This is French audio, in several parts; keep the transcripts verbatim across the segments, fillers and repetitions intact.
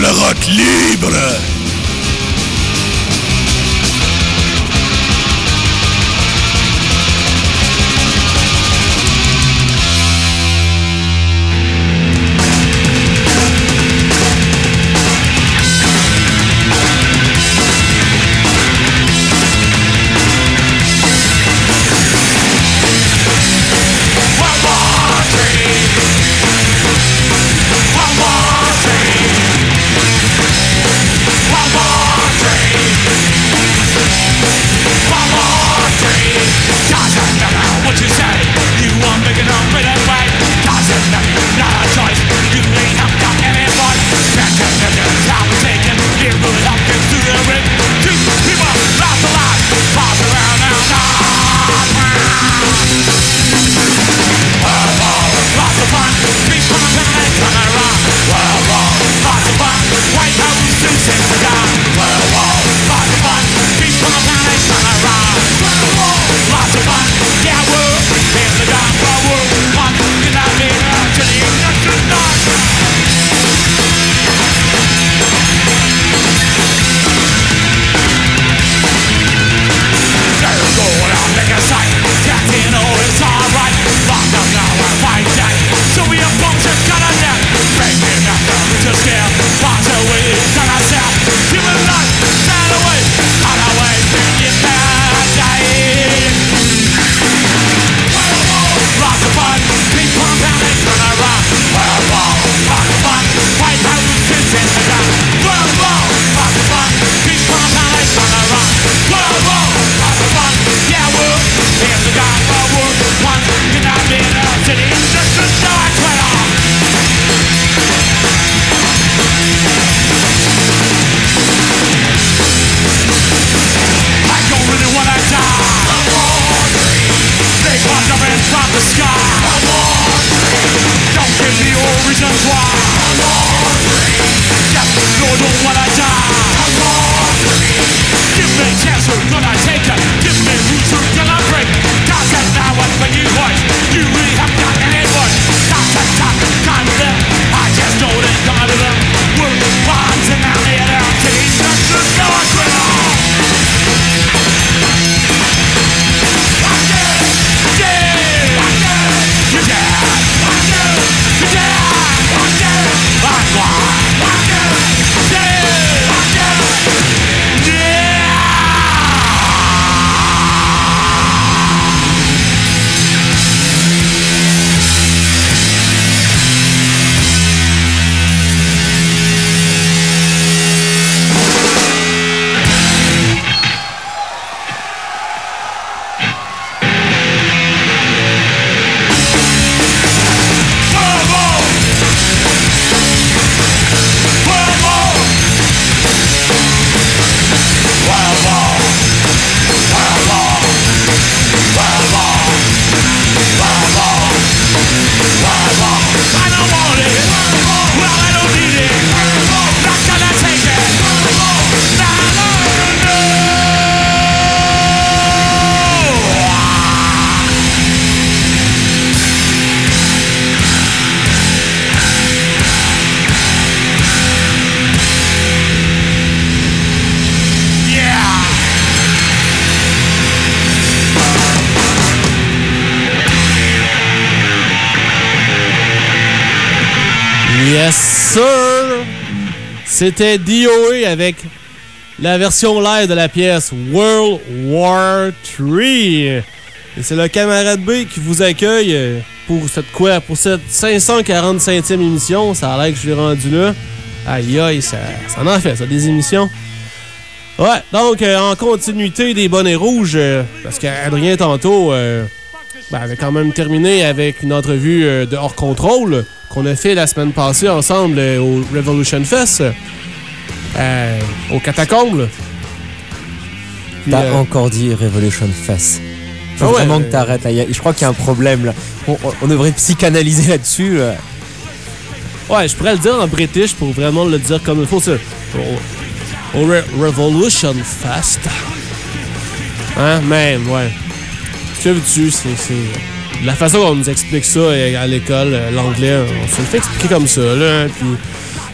le rock libre. Yes, sir! C'était D O A avec la version live de la pièce World War trois. Et c'est le camarade B qui vous accueille pour cette quoi? Pour cette cinq cent quarante-cinquième émission. Ça a l'air que je l'ai rendu là. Aïe aïe, ça, ça en fait, ça, des émissions. Ouais, donc euh, en continuité des bonnets rouges, euh, parce qu'Adrien tantôt euh, ben, avait quand même terminé avec une entrevue euh, de Hors Contrôle qu'on a fait la semaine passée ensemble euh, au Revolution Fest, euh, au Catacombes. T'as euh, encore dit Revolution Fest. Faut ah ouais, vraiment que t'arrêtes là. Je crois qu'il y a un problème là. On, on devrait psychanalyser là-dessus. Là. Ouais, je pourrais le dire en british pour vraiment le dire comme il faut. Ça. Au, au Re- Revolution Fest. Hein, même, ouais. Ce que veux-tu, c'est, c'est. La façon dont on nous explique ça à l'école, l'anglais, on se le fait expliquer comme ça, là. Puis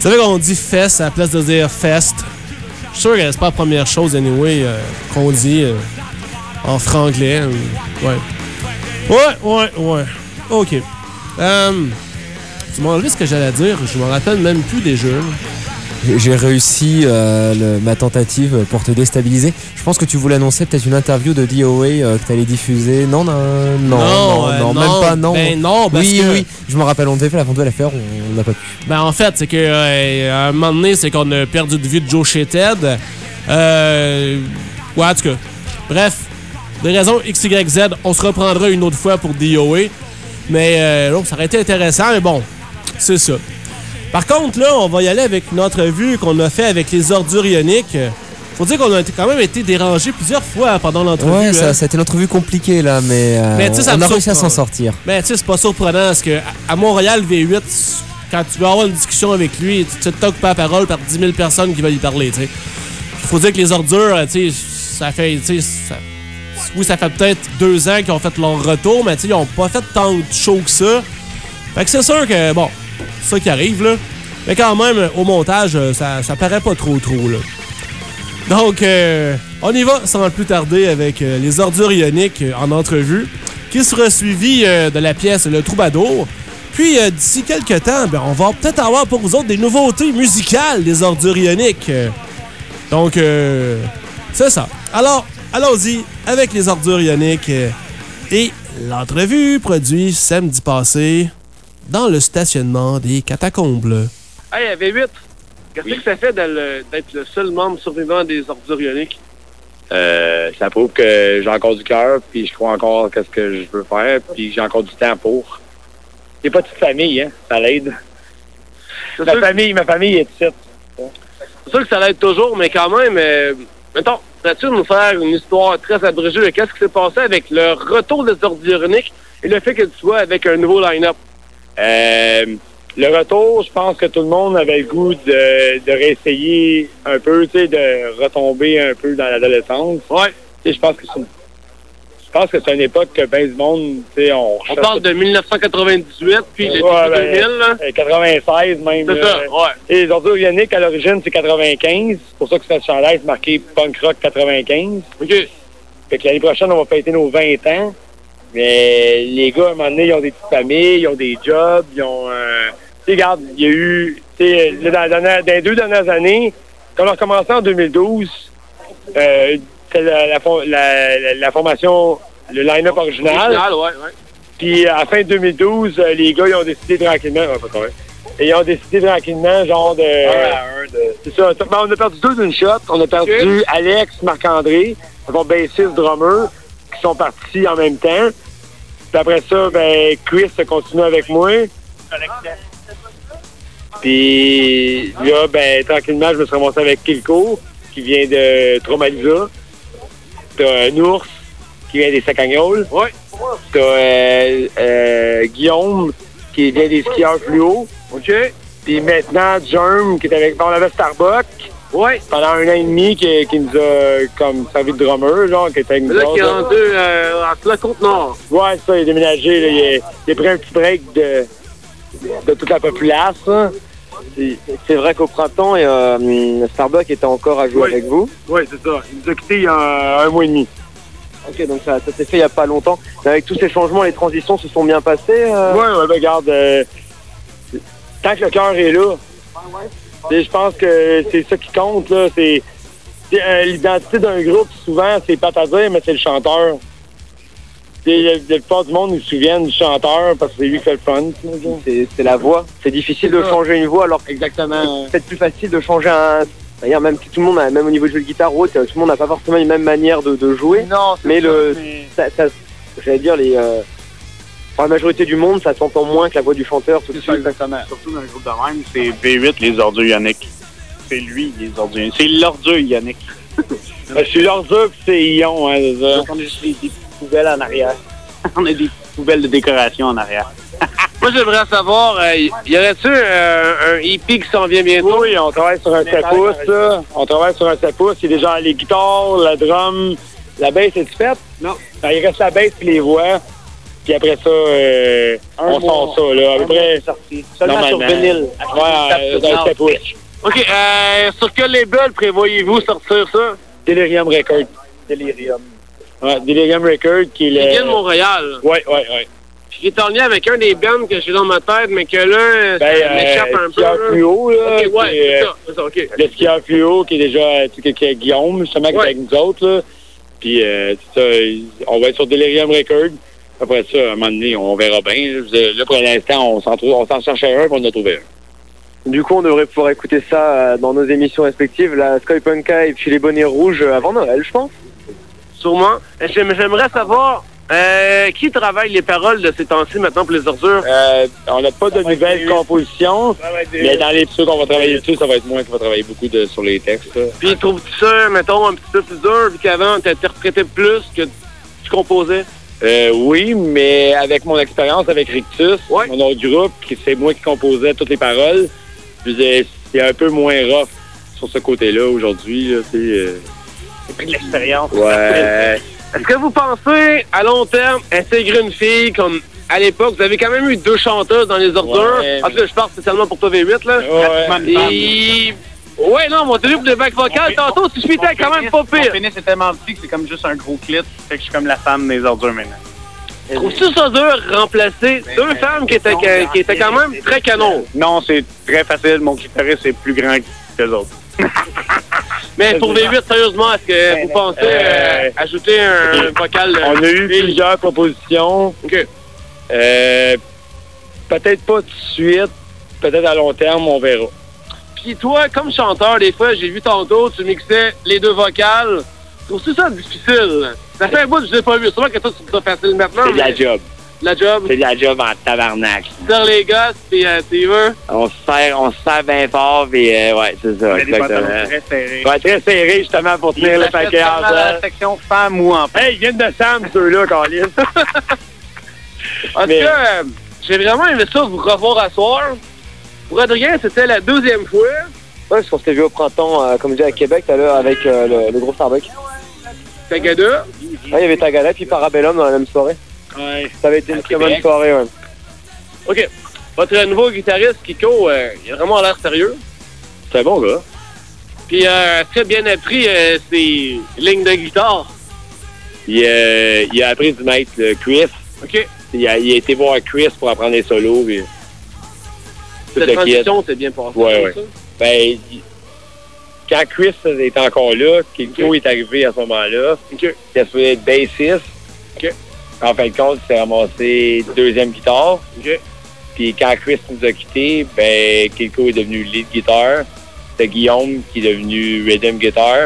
savez qu'on dit fest à la place de dire fest. Je suis sûr que c'est pas la première chose, anyway, euh, qu'on dit euh, en franglais. Euh, ouais. Ouais, ouais, ouais. OK. Euh, tu m'as enlevé ce que j'allais dire. Je m'en rappelle même plus déjà. J'ai réussi euh, le, ma tentative pour te déstabiliser. Je pense que tu voulais annoncer peut-être une interview de D O A euh, que tu allais diffuser. Non, non, non, non, non, euh, non, non, même pas, non. Ben non, parce oui, que... oui, je me rappelle, on devait faire la vente de l'affaire, on n'a pas pu. Ben en fait, c'est que euh, à un moment donné, c'est qu'on a perdu de vue de Joe Shethead. Euh... Ouais, en tout cas. Bref, des raisons X Y Z, on se reprendra une autre fois pour D O A. Mais euh, donc, ça aurait été intéressant, mais bon, c'est ça. Par contre, là, on va y aller avec une entrevue qu'on a fait avec les ordures ioniques. Faut dire qu'on a quand même été dérangé plusieurs fois pendant l'entrevue. Ouais, ça, hein. ça a été une entrevue compliquée, là, mais, euh, mais ça on a réussi à s'en sortir. Mais tu sais, c'est pas surprenant, parce que à Montréal V huit, quand tu vas avoir une discussion avec lui, tu te toques pas la parole par dix mille personnes qui veulent y parler, tu sais. Faut dire que les ordures, tu sais, ça fait, tu sais, ça... oui, ça fait peut-être deux ans qu'ils ont fait leur retour, mais tu sais, ils ont pas fait tant de show que ça. Fait que c'est sûr que, bon, c'est ça qui arrive, là. Mais quand même, au montage, ça, ça paraît pas trop, trop, là. Donc, euh, on y va sans plus tarder avec euh, les ordures ioniques euh, en entrevue, qui sera suivi euh, de la pièce Le Troubadour. Puis, euh, d'ici quelques temps, ben, on va peut-être avoir pour vous autres des nouveautés musicales des ordures ioniques. Donc, euh, c'est ça. Alors, allons-y avec les ordures ioniques euh, et l'entrevue produite samedi passé dans le stationnement des Catacombes. Hey, à V huit, qu'est-ce oui. que ça fait d'être le seul membre survivant des ordures ioniques? Euh, ça prouve que j'ai encore du cœur, puis je crois encore qu'est-ce que je veux faire, puis j'ai encore du temps pour. J'ai pas de petite famille, hein, ça l'aide. Ma famille, ma famille est ici. C'est sûr que ça l'aide toujours, mais quand même, euh, mettons, pourrais-tu nous faire une histoire très abrégée de qu'est-ce qui s'est passé avec le retour des ordures ioniques et le fait que tu sois avec un nouveau line-up? Euh, le retour, je pense que tout le monde avait le goût de, de réessayer un peu, tu sais, de retomber un peu dans l'adolescence. Ouais. Tu sais, je pense que c'est une, je pense que c'est une époque que ben du monde, tu sais, on... On parle de dix-neuf cent quatre-vingt-dix-huit, puis le ouais, début deux mille, là. quatre-vingt-seize même. C'est ça, ouais. Et les ordures ioniques, à l'origine, c'est quatre-vingt-quinze. C'est pour ça que cette chandail est marqué Punk Rock quatre-vingt-quinze. OK. Fait que l'année prochaine, on va fêter nos vingt ans. Mais les gars, à un moment donné, ils ont des petites familles, ils ont des jobs, ils ont... Euh, tu sais, regarde, il y a eu... Tu sais, dans, dans, dans les deux dernières années, quand on a commencé en deux mille douze, euh, c'est la, la, la, la, la formation, le line-up original. Original, ouais, ouais. Puis à la fin de deux mille douze, les gars, ils ont décidé tranquillement... Ouais, pas correct. Et ils ont décidé tranquillement, genre de... Un à un de... C'est ça. On a perdu deux d'une shot. On a perdu okay. Alex, Marc-André, mon bassiste, drummer, qui sont partis en même temps. Puis après ça, ben, Chris a continué avec moi. Puis là, ben, tranquillement, je me suis ramassé avec Kilko, qui vient de Tromalisa. T'as Nours, qui vient des Sacagnoles. Ouais. T'as euh, euh, Guillaume, qui vient des skieurs fluo. OK. Puis maintenant, Germ, qui est avec... On avait Starbuck. Ouais. Pendant un an et demi, qui, qui nous a comme servi de drummer, genre, qui était avec nous. Là, qui est rendu euh, à la Côte-Nord. Ouais, c'est ça, il a déménagé, là, il, a, il a pris un petit break de, de toute la populace. Hein. C'est, c'est vrai qu'au printemps, et, euh, Starbuck était encore à jouer oui. avec vous. Oui, c'est ça. Il nous a quittés il y a un, un mois et demi. Ok, donc ça, ça s'est fait il n'y a pas longtemps. Mais avec tous ces changements, les transitions se sont bien passées euh... Oui, ouais, ben, regarde, euh, tant que le cœur est là, je pense que c'est ça qui compte, là. C'est, c'est euh, l'identité d'un groupe, souvent, c'est pas à dire, mais c'est le chanteur. La plupart du monde nous souviennent du chanteur parce que c'est lui qui fait le fun. C'est, c'est la voix. C'est difficile c'est de ça. changer une voix, alors exactement. C'est peut-être plus facile de changer un... D'ailleurs, même tout le monde, a, même au niveau de jeu de guitare ou autre, tout le monde n'a pas forcément une même manière de, de jouer. Non, mais ça, le, mais... Ça, ça, j'allais dire les, euh, pour la majorité du monde, ça s'entend moins que la voix du chanteur. Tout c'est de ça, suite. exactement. Surtout dans un groupe de même, c'est V huit les ordures ioniques. C'est lui les ordures ioniques. C'est l'ordure ionique. Je suis l'ordure puis c'est ion, hein, c'est ça. On a juste des, des poubelles en arrière. On a des poubelles de décoration en arrière. Moi, j'aimerais savoir, euh, y aurait-tu euh, un E P qui s'en vient bientôt? Oui, on travaille sur un sept pouces, là. On travaille sur un sept pouces. Il y a déjà les guitares, la drum, la bass, est-tu faite? Non. Alors, il reste la bass et les voix. Puis après ça, euh, on sort ça, là. À peu près. sorti. Seulement sur vinyle. Ouais, dans le tapouche. OK, euh, sur quel label prévoyez-vous sortir ça? Delirium Record. Delirium. Ouais, Delirium Record qui est le. Il vient de Montréal. Ouais, ouais, ouais. Puis qui est en lien avec un des bands que j'ai dans ma tête, mais que là, Ben, ça m'échappe euh, un peu. Skieur là. Fluo, là. OK, ouais, qui c'est est, ça, c'est ça, OK. Le skieur fluo qui est déjà euh, tu sais, qui est Guillaume, justement, qui est Ouais. avec nous autres. Là. Puis, euh, c'est ça, il- on va être sur Delirium Record. Après ça, à un moment donné, on verra bien. Là, Je veux dire, là, pour l'instant, on s'en trouve, on s'en cherchait un, puis on en a trouvé un. Du coup, on devrait pouvoir écouter ça euh, dans nos émissions respectives, la Skypunka et puis les bonnets rouges euh, avant Noël, je pense. Sûrement. J'aim- J'aimerais savoir euh, qui travaille les paroles de ces temps-ci maintenant pour les ordures. Euh, on n'a pas de nouvelles compositions, mais dans les ceux qu'on va travailler dessus, ça va être moi qui va travailler beaucoup de, sur les textes. Là. Puis trouves-tu ça, mettons, un petit peu plus dur, vu qu'avant, tu interprétais plus que tu composais? Euh, oui, mais avec mon expérience avec Rictus, Ouais. mon autre groupe, qui c'est moi qui composais toutes les paroles, je veux dire, c'est un peu moins rough sur ce côté-là aujourd'hui. Là, tu sais, euh, C'est pris de l'expérience. ouais. Est-ce que vous pensez, à long terme, intégrer une fille comme à l'époque, vous avez quand même eu deux chanteuses dans les ordures. Ouais, En tout cas, je parle spécialement pour toi V huit, là. Ouais. Et... Ouais, non, mon télé pour des bacs vocales, tantôt, tu suis quand même pas Mon pire. pénis est tellement petit que c'est comme juste un gros clit. Fait que je suis comme la femme des ordures maintenant. Trouves-tu ça dur de remplacer deux femmes qui étaient, qui étaient quand même très canons? Non, c'est très facile. Mon clitoris est plus grand que les autres. Mais pour V huit, sérieusement, est-ce que vous pensez euh, Euh, ajouter un vocal? euh, On a eu plusieurs propositions. OK. Euh, peut-être pas tout de suite. Peut-être à long terme, on verra. Puis toi, comme chanteur, des fois, j'ai vu tantôt, tu mixais les deux vocales. Trouves-tu ça difficile? Ça fait un bout que je l'ai pas vu. Sûrement que toi, tu trouves ça facile maintenant. C'est de la mais job. La job, C'est de la job en tabarnak. tu tires les gosses, puis euh, tu y vas. On se serre, on se serre bien fort, puis euh, ouais, c'est ça, Il y a des pantalons exactement. très serrés. Ouais, très serré, justement, pour tenir le paquet en dans la section femme ou en Hey, ils viennent de Sam, ceux-là, Carlis. En Mais- tout cas, euh, j'ai vraiment aimé ça vous revoir à soir. Pour Adrien, c'était la deuxième fois. Ouais, parce qu'on s'était vu au printemps, euh, comme je dis, à Québec, tout à l'heure, avec euh, le, le gros Starbucks. Tagada. Ouais, il y avait Tagada puis Parabellum dans la même soirée. Ouais. Ça avait été une À très Québec. bonne soirée, ouais. OK. Votre nouveau guitariste, Kiko, euh, il a vraiment l'air sérieux. C'est un bon gars. Puis, euh, très bien appris euh, ses lignes de guitare. Il, euh, il a appris du maître, le Chris. OK. Il a, il a été voir Chris pour apprendre les solos. Puis... tout Cette le kit. transition s'est bien passée. Ouais, ouais. ça. Ben, il- quand Chris est encore là, Kiko est arrivé à ce moment-là, OK. il a souhaité être bassiste. OK. En fin de compte, il s'est ramassé deuxième guitare. OK. Puis quand Chris nous a quittés, ben, Kiko est devenu lead guitar. C'est Guillaume qui est devenu rhythm guitar.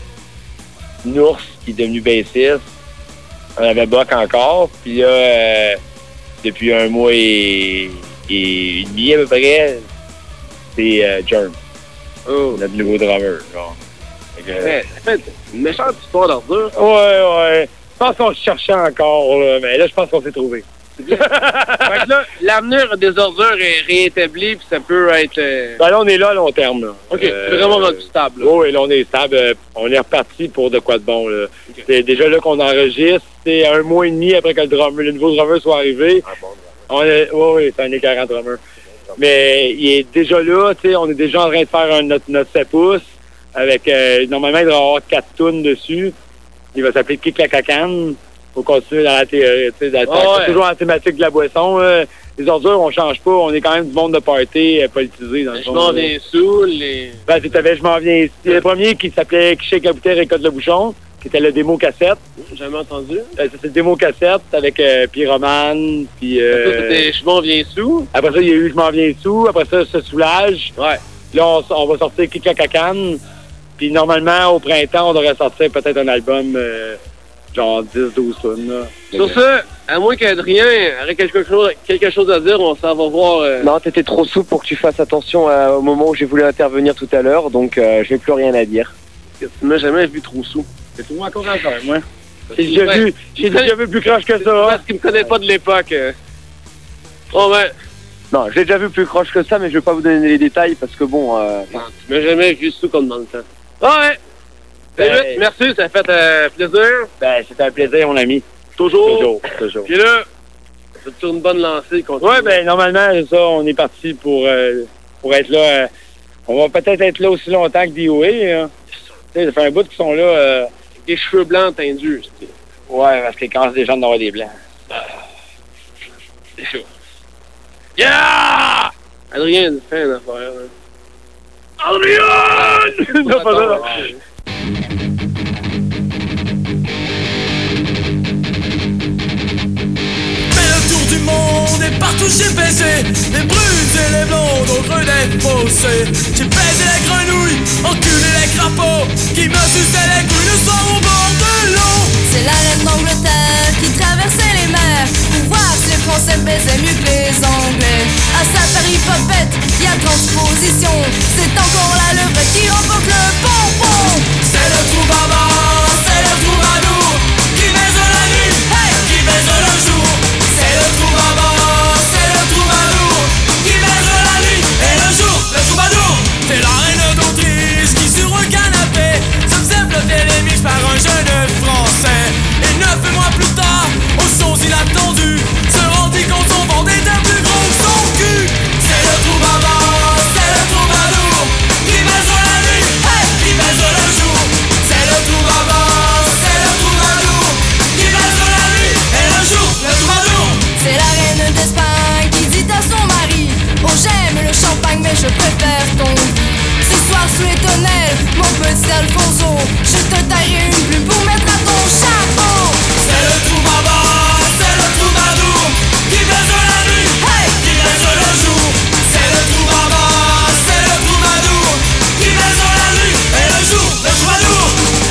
Nours qui est devenu bassiste. On avait Buck encore. Puis là, euh, depuis un mois et, et demi à peu près, c'est euh, Germ, Oh. notre nouveau drummer. Genre. Fait que, Ouais, ça fait une méchante histoire d'ordure. ouais, ouais. Je pense qu'on se cherchait encore, là, mais là, je pense qu'on s'est trouvé. Fait que là, l'avenir des ordures est réétabli, puis ça peut être... euh, Ben là, on est là à long terme. Là. OK, c'est vraiment rendu stable. là. Oui, là, on est stable. Euh, On est reparti pour de quoi de bon. Là. OK. C'est déjà là qu'on enregistre. C'est un mois et demi après que le, drummer, le nouveau drummer soit arrivé. On est, oui, oui, c'est un écœurant drummer. Mais il est déjà là. Tu sais, on est déjà en train de faire un, notre, notre sept pouces. Avec, euh, normalement, il va y avoir quatre tunes dessus. Il va s'appeler Kick la cacane. Faut continuer dans la théorie. Tu sais, dans- Ah ouais. toujours en thématique de la boisson. Là. Les ordures, on change pas. On est quand même du monde de party euh, politisé. Dans le Je fond, m'en là. viens sous, les... Ben, tu savais, je m'en viens ici. Le premier qui s'appelait Qui shake la bouteille récolte le bouchon, qui était le démo cassette. J'ai jamais entendu. Euh, ça, c'est le démo cassette avec euh, Pyromane, puis... Ça, Euh, c'était Je m'en viens sous. après ça, il y a eu Je m'en viens sous. Après ça, Se soulage. Ouais. Là, on, on va sortir Kick la cacane. Puis normalement, au printemps, on devrait sortir peut-être un album euh, genre dix douze tonnes. là. Sur ce, à moins qu'Adrien ait quelque chose, quelque chose à dire, on s'en va voir... euh, Non, t'étais trop souple pour que tu fasses attention euh, au moment où j'ai voulu intervenir tout à l'heure, donc euh, je n'ai plus rien à dire. Tu m'as jamais vu trop sous. C'est tout encore encore, moi. J'ai déjà Ouais. vu, j'ai déjà vu plus croche que ça. Parce qu'il me connaît pas de l'époque. euh. Oh, ben... Non, j'ai déjà vu plus croche que ça, mais je vais pas vous donner les détails parce que bon... Euh, Non, tu m'as jamais vu sous comme dans le temps. Ah ouais! Ben, David, merci, ça fait euh, plaisir. Ben, c'était un plaisir, mon ami. Toujours. Toujours, toujours. Puis là, C'est sur une bonne lancée. Continue. Ouais, ben normalement, c'est ça, on est parti pour, euh, pour être là. Euh, on va peut-être être là aussi longtemps que D O A. Hein. Ça fait un bout qu'ils sont là. Euh... Avec des cheveux blancs tendus. C'est... Ouais, parce qu'ils commencent déjà d'avoir des blancs. C'est chaud. Yeah! Adrien, il fait une affaire. Hein. Adrien! Non, pas ça. Du monde et partout j'ai baisé les brunes et les blondes au creux d'être bossés. J'ai baisé les grenouilles, enculé les crapauds qui me suçaient les couilles le soir au bord de l'eau. C'est la reine d'Angleterre qui traversait les mers pour voir si les Français baisaient mieux que les Anglais. À sa péripopette, y a transposition. C'est encore la levrette qui remporte le bonbon. C'est le troubadour, c'est le troubadour qui baise la nuit, hey, qui baise le jour. C'est le troubadour, c'est le troubadour qui baise la nuit et le jour, le troubadour. C'est la reine d'Autriche qui sur un canapé se faisait flotter les miches par un jeune français. Et neuf mois plus tard, aux choses inattendues, se rendit compte son ventre était plus gros que son cul. C'est le troubadour, c'est le troubadour qui baise la nuit, hey, qui baise le jour. C'est le troubadour, c'est le troubadour qui baise la nuit et le jour, le troubadour. C'est la reine d'Espagne qui dit à son mari: oh j'aime le champagne mais je préfère ton vie. Ce soir sous les tonnelles, mon petit Alfonso, je te taillerai une plume pour mettre à ton chapeau. C'est le troubadour, c'est le troubadour qui baise la nuit, hey, qui baise le jour. C'est le troubadour, c'est le troubadour qui baise la nuit et le jour, le troubadour.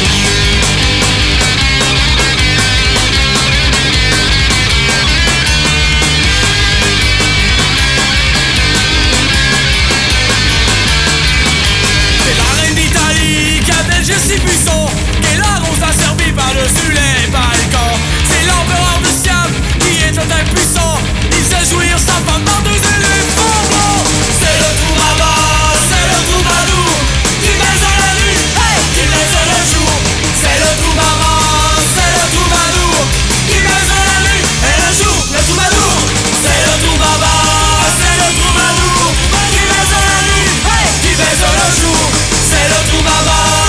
Jessie Buisson, et la rose a servi par-dessus les balcons. C'est l'empereur de Siam qui est un impuissant. Il sait jouir sa femme par deux éléphants blancs. C'est le troubadour, c'est le troubadour qui baise la nuit, hey, qui baise le jour. C'est le troubadour, c'est le troubadour qui baise la nuit et le jour, le troubadour. C'est le troubadour, c'est le troubadour qui baise la nuit, hey, qui baise le jour. C'est le troubadour.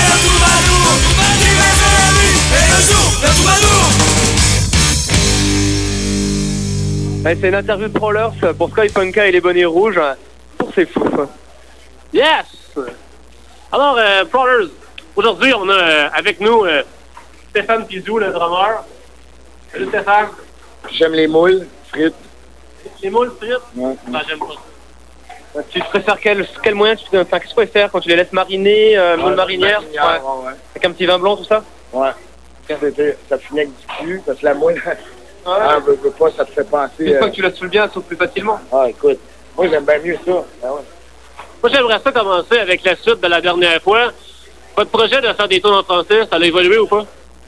Ouais, c'est une interview de Prowlers pour Sky Punka et les bonnets rouges. Pour ces fous. Yes! Alors, euh, Prowlers, aujourd'hui, on a euh, avec nous euh, Stéphane Pizou, le drummer. Salut Stéphane. J'aime les moules, frites. Les moules frites? Ouais. Ah, j'aime pas. Tu préfères quel, quel moyen tu, enfin, qu'est-ce que tu préfères quand tu les laisses mariner, euh, moule Ah, marinière, marinière, ouais. ouais, ouais. Avec un petit vin blanc, tout ça? Ouais. Quand c'était- ça finit avec du cul, parce que la moule, ah, veux, veux pas, ça te fait penser. Une fois euh, que tu la saoules bien, elle saute plus facilement. Ah, écoute, moi j'aime bien mieux ça. Ah, ouais. Moi, j'aimerais ça commencer avec la suite de la dernière fois. Votre projet de faire des tours en français, ça a évolué ou pas?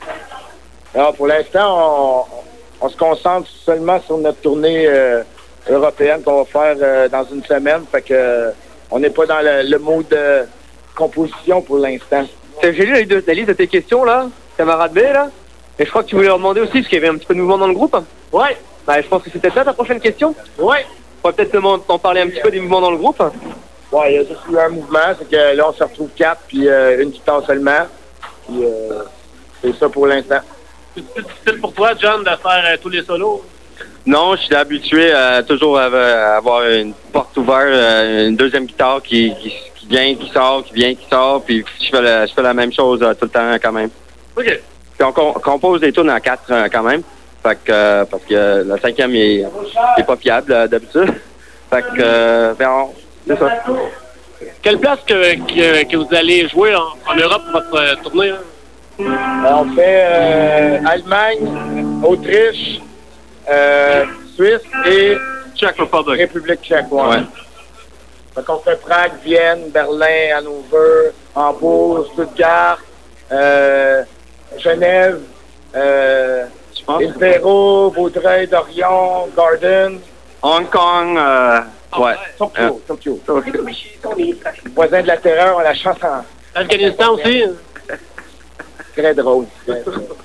Alors, pour l'instant, on, on se concentre seulement sur notre tournée euh, européenne qu'on va faire euh, dans une semaine. Fait que euh, on n'est pas dans le, le mode de composition pour l'instant. J'ai lu la liste, de, la liste de tes questions, là, camarade B, là. Et je crois que tu voulais leur demander aussi, parce qu'il y avait un petit peu de mouvement dans le groupe. Ouais. Bah, je pense que c'était ça ta prochaine question. Ouais. On va peut-être t'en t'en parler un petit peu des mouvements dans le groupe. Ouais, il y a juste eu un mouvement, c'est que là, on se retrouve quatre, puis euh, une guitare seulement. Puis euh, c'est ça pour l'instant. C'est plus difficile pour toi, John, de faire euh, tous les solos? Non, je suis habitué à toujours à avoir une porte ouverte, euh, une deuxième guitare qui, qui, qui vient, qui sort, qui vient, qui sort, puis je fais, le, je fais la même chose euh, tout le temps quand même. OK. Puis on, com- compose des tunes en quatre euh, quand même, fait que, euh, parce que le cinquième il est, il est pas fiable euh, d'habitude. Fait que, euh, ben, on- c'est ça. Quelle place que, que, que vous allez jouer en, en Europe pour votre euh, tournée? Hein? Alors, on fait euh, Allemagne, Autriche, euh, Suisse et Tchécoslovaque. République tchèque. Ouais. Ouais. Donc, on fait Prague, Vienne, Berlin, Hannover, Hambourg, Stuttgart, euh, Genève, euh, Il Perro, Vaudreuil, Dorion, Garden. Hong Kong, euh, ouais. Tokyo, Tokyo. Voisin de la terreur, on la chante en Afghanistan aussi? très drôle.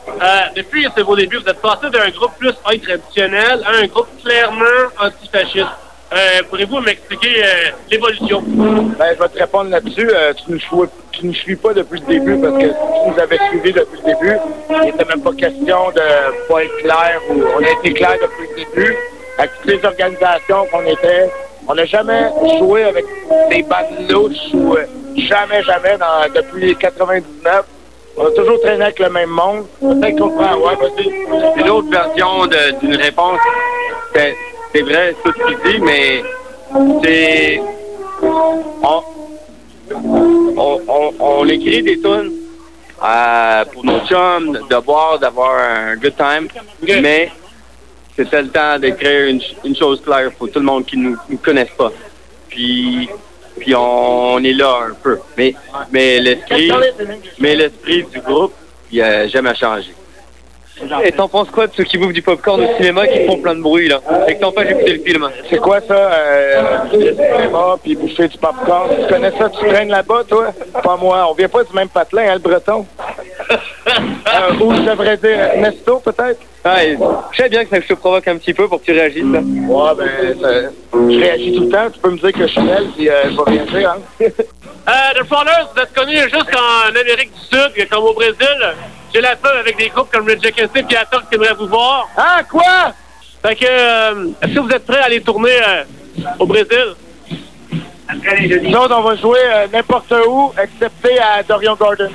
Euh, depuis vos débuts, vous êtes passé d'un groupe plus œil traditionnel à un groupe clairement antifasciste. Euh, pourriez-vous m'expliquer euh, l'évolution? Ben, je vais te répondre là-dessus. Euh, tu ne suis, tu ne suis pas depuis le début parce que si tu nous avais suivis depuis le début, il n'était même pas question de pas être clair. Ou on a été clair depuis le début. Avec toutes les organisations qu'on était, on n'a jamais joué avec des bandes louches ou euh, jamais, jamais dans, depuis quatre-vingt-dix-neuf. On a toujours traîné avec le même monde. Peut-être qu'on prend, ouais, vas-y. C'est l'autre version de- d'une réponse. C'est, c'est vrai, tout ce qu'il dit, mais c'est... On, on, on, on écrit des tunes euh, pour nos chums, de boire, d'avoir un good time, mais c'était le temps d'écrire une, une chose claire pour tout le monde qui nous, nous connaisse pas. Puis... Puis on est là un peu. Mais, mais l'esprit mais l'esprit du groupe, il n'a jamais changé. Et t'en penses quoi de ceux qui bouffent du popcorn au cinéma qui font plein de bruit, là? Et que t'empêches d'écouter le film? C'est quoi ça, euh, le cinéma, puis bouffer du popcorn? Tu connais ça? Tu traînes là-bas, toi? Pas moi. On vient pas du même patelin, hein, le breton? euh, ou je devrais dire Nesto, peut-être? Ouais, je sais bien que ça te provoque un petit peu pour que tu réagisses, là. Ouais, ben, ça- je réagis tout le temps. Tu peux me dire que je suis belle, puis euh, je vais réagir, hein? Euh, The Fallers, vous êtes connus jusqu'en Amérique du Sud, comme au Brésil. J'ai la preuve avec des groupes comme Red Jacket et Atok qui aimeraient vous voir. Ah, quoi? Fait que, euh, est-ce que vous êtes prêts à aller tourner euh, au Brésil? Nous autres, on va jouer euh, n'importe où, excepté à Dorian Garden.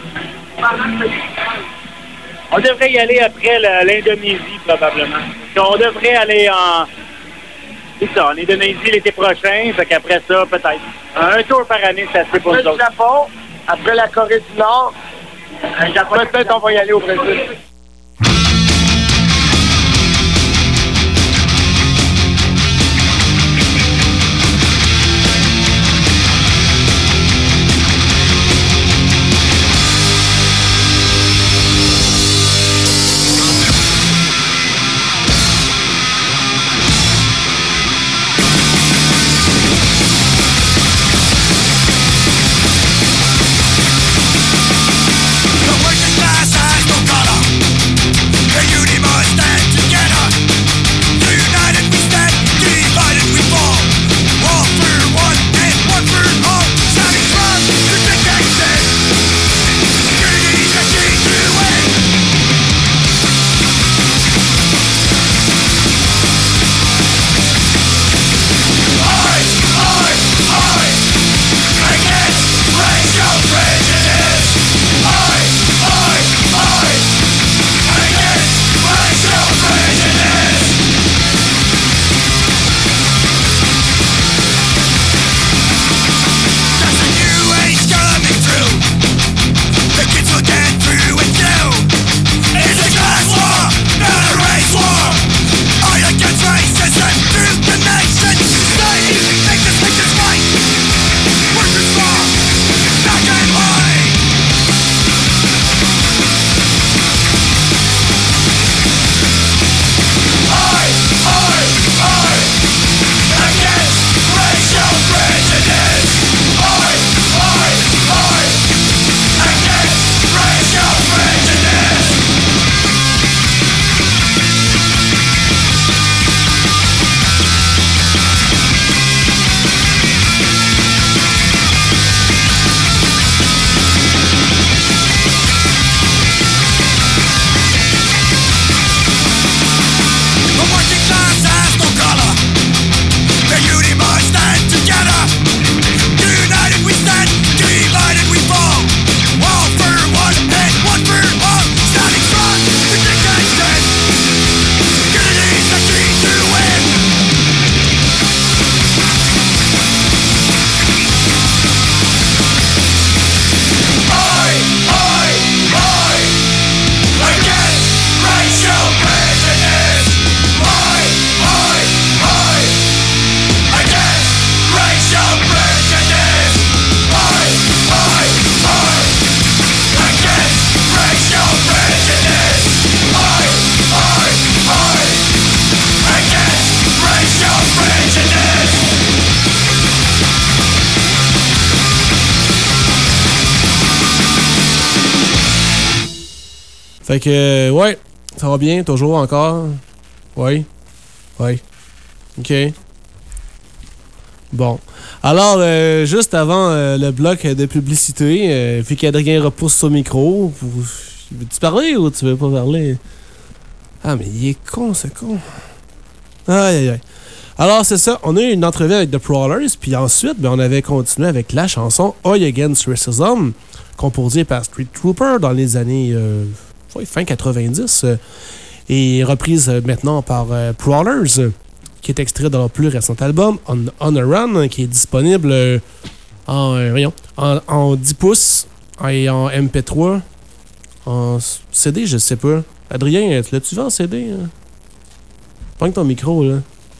On devrait y aller après le- l'Indonésie, probablement. Donc, on devrait aller en... C'est ça, en Indonésie l'été prochain, fait qu'après ça, peut-être. Un tour par année, c'est assez pour Après nous le autres. Japon, après la Corée du Nord, peut-être on va y aller au Brésil. The working class has no color. Fait que, euh, ouais, ça va bien, toujours, encore. Oui. Oui. OK. Bon. Alors, euh, juste avant euh, le bloc de publicité, euh, vu qu'Adrien repousse son micro, vous, veux-tu parler ou tu veux pas parler? Ah, mais il est con, ce con. Aïe, aïe, aïe. Alors, c'est ça, on a eu une entrevue avec The Prowlers, puis ensuite, ben, on avait continué avec la chanson Oi Against Racism, composée par Street Trooper dans les années euh, ouais, fin quatre-vingt-dix, euh, et reprise euh, maintenant par euh, Prowlers, euh, qui est extrait de leur plus récent album, On, On a Run, qui est disponible euh, en, euh, voyons, en, en dix pouces et en M P trois. En C D, je sais pas. Adrien, tu l'as-tu vu en C D? Hein? Prends ton micro, là.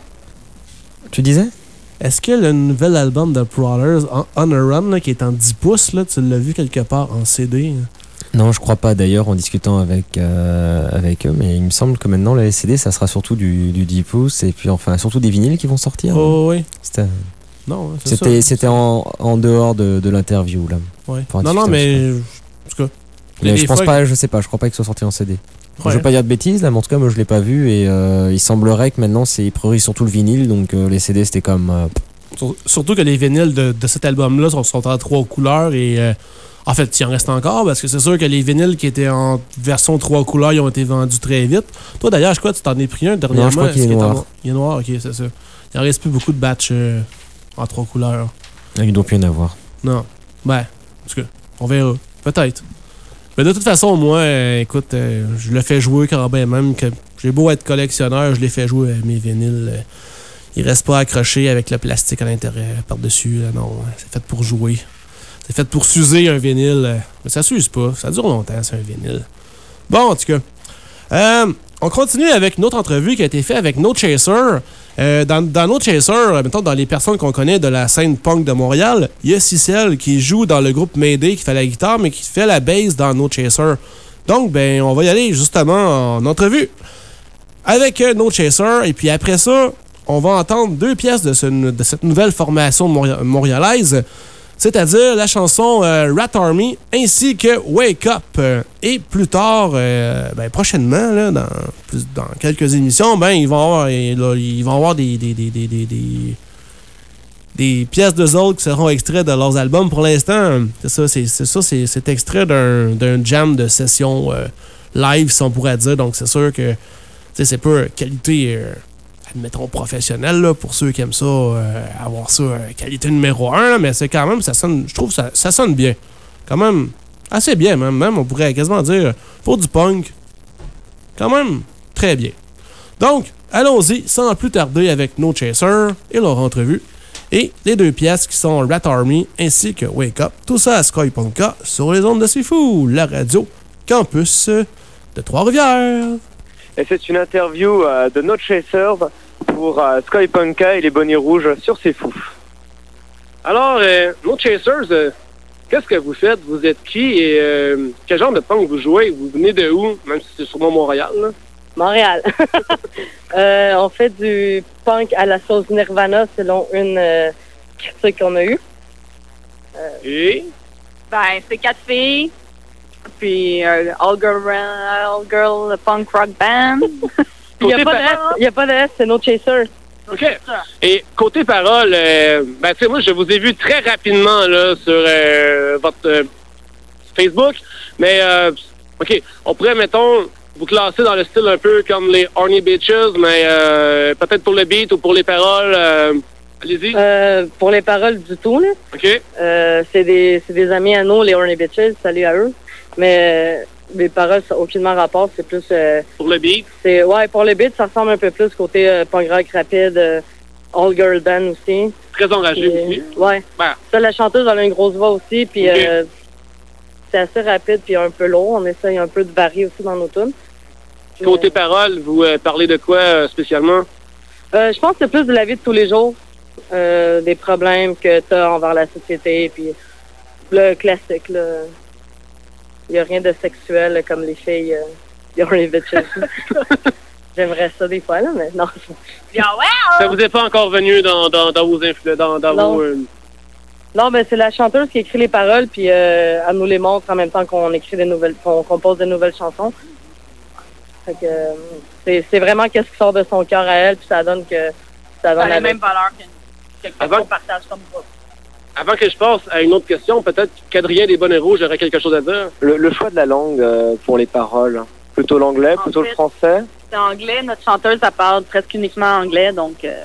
Tu disais? Est-ce que le nouvel album de Prowlers, On, On a Run, là, qui est en dix pouces, là, tu l'as vu quelque part en C D? Hein? Non, je crois pas d'ailleurs en discutant avec, euh, avec eux, mais il me semble que maintenant les C D ça sera surtout du, du dix pouces et puis enfin surtout des vinyles qui vont sortir. Oh oui. C'était, non, c'est c'était, ça. c'était en, en dehors de, de l'interview là. Ouais. Non, non, mais en tout cas. Mais je pense pas, que... je sais pas, je crois pas qu'ils soient sortis en C D. Ouais. Je veux pas dire de bêtises là, mais en tout cas moi je l'ai pas vu et euh, il semblerait que maintenant c'est priorisent surtout le vinyle, donc euh, les C D c'était comme. Euh... Surtout que les vinyles de, de cet album-là sont, sont en trois couleurs et. Euh, En fait, il en reste encore, parce que c'est sûr que les vinyles qui étaient en version trois couleurs, ils ont été vendus très vite. Toi, d'ailleurs, je crois que tu t'en es pris un dernièrement. Non, je crois qu'il est, est noir. En... Il est noir, ok, c'est ça. Il en reste plus beaucoup de batchs euh, en trois couleurs. Il doit plus en avoir. Non. Ben, en tout cas, on verra. Peut-être. Mais de toute façon, moi, euh, écoute, euh, je le fais jouer quand ben même que j'ai beau être collectionneur, je les fais jouer euh, mes vinyles. Euh, ils restent pas accrochés avec le plastique à l'intérieur, par-dessus. Là, non, c'est fait pour jouer. C'est fait pour s'user un vinyle. Mais ça s'use pas. Ça dure longtemps, c'est un vinyle. Bon, en tout cas. Euh, on continue avec une autre entrevue qui a été faite avec No Chaser. Euh, dans, dans No Chaser, mettons, dans les personnes qu'on connaît de la scène punk de Montréal, il y a Cicel qui joue dans le groupe Mayday, qui fait la guitare, mais qui fait la bass dans No Chaser. Donc, ben, on va y aller justement en entrevue avec euh, No Chaser. Et puis après ça, on va entendre deux pièces de, ce, de cette nouvelle formation montréal- montréalaise. C'est-à-dire la chanson euh, Rat Army ainsi que Wake Up. Euh, et plus tard, euh, ben, prochainement, là, dans, plus, dans quelques émissions, ben, ils vont avoir, et, là, ils vont avoir des, des, des, des, des, des, des pièces d'eux autres qui seront extraits de leurs albums. Pour l'instant, c'est ça, c'est, c'est, ça, c'est, c'est extrait d'un, d'un jam de session euh, live, si on pourrait dire. Donc, c'est sûr que c'est pas qualité... Euh, admettons professionnel là, pour ceux qui aiment ça, euh, avoir ça euh, qualité numéro un, là, mais c'est quand même, ça sonne, je trouve ça, ça sonne bien. Quand même, assez bien même, même on pourrait quasiment dire, pour du punk, quand même, très bien. Donc, allons-y, sans plus tarder avec No Chaser et leur entrevue, et les deux pièces qui sont Rat Army ainsi que Wake Up, tout ça à Sky Punka sur les ondes de C'est Fou, la radio campus de Trois-Rivières. Et c'est une interview euh, de No Chaser pour euh, Sky Punka et les bonnets rouges sur C'est Fou. Alors, euh, No Chasers, euh, qu'est-ce que vous faites? Vous êtes qui et euh, quel genre de punk vous jouez? Vous venez de où? Même si c'est sûrement Montréal, là. Montréal. euh, on fait du punk à la sauce Nirvana selon une euh, critique qu'on a eue. Euh, et? Ben, c'est quatre filles. Puis, euh, all girl, all girl punk rock band. Il n'y a, a pas de S, c'est No Chaser. OK. Et côté parole, euh, ben, tu sais, moi, je vous ai vu très rapidement, là, sur euh, votre euh, Facebook. Mais, euh, OK, on pourrait, mettons, vous classer dans le style un peu comme les Horny Bitches, mais euh, peut-être pour le beat ou pour les paroles. Euh, allez-y. Euh, pour les paroles du tout, là. OK. Euh, c'est des, c'est des amis à nous, les Horny Bitches. Salut à eux. Mais euh, les paroles, ça n'a aucunement rapport. C'est plus... Euh, pour le beat? C'est, ouais, pour le beat, ça ressemble un peu plus côté euh, punk rock rapide, euh, all girl band aussi. Très engagé puis, aussi. Euh, ouais. Ben. Ça, la chanteuse, elle a une grosse voix aussi. Puis okay. euh, c'est assez rapide puis un peu lourd. On essaye un peu de varier aussi dans nos tunes. Côté Mais, paroles, vous euh, parlez de quoi euh, spécialement? Euh, je pense que c'est plus de la vie de tous les jours. Euh, des problèmes que tu as envers la société. Puis le classique, là. Il n'y a rien de sexuel comme les filles. Euh, il y a rien de bitches. J'aimerais ça des fois, là, mais non. Ça vous est pas encore venu dans, dans, dans vos influences, dans, dans non. vos... Euh... Non, ben c'est la chanteuse qui écrit les paroles, puis euh, elle nous les montre en même temps qu'on écrit des nouvelles, qu'on compose de nouvelles chansons. Fait que euh, c'est, c'est vraiment qu'est-ce qui sort de son cœur à elle, puis ça donne que ça Ça donne a la avec. même valeur qu'une- quelque chose Avant- qu'on partage comme groupe. Avant que je passe à une autre question, peut-être qu'Adrien des Bonnets Rouges aurait quelque chose à dire. Le, le choix de la langue euh, pour les paroles, plutôt l'anglais, En plutôt fait- le français. C'est anglais, notre chanteuse, elle parle presque uniquement anglais, donc euh,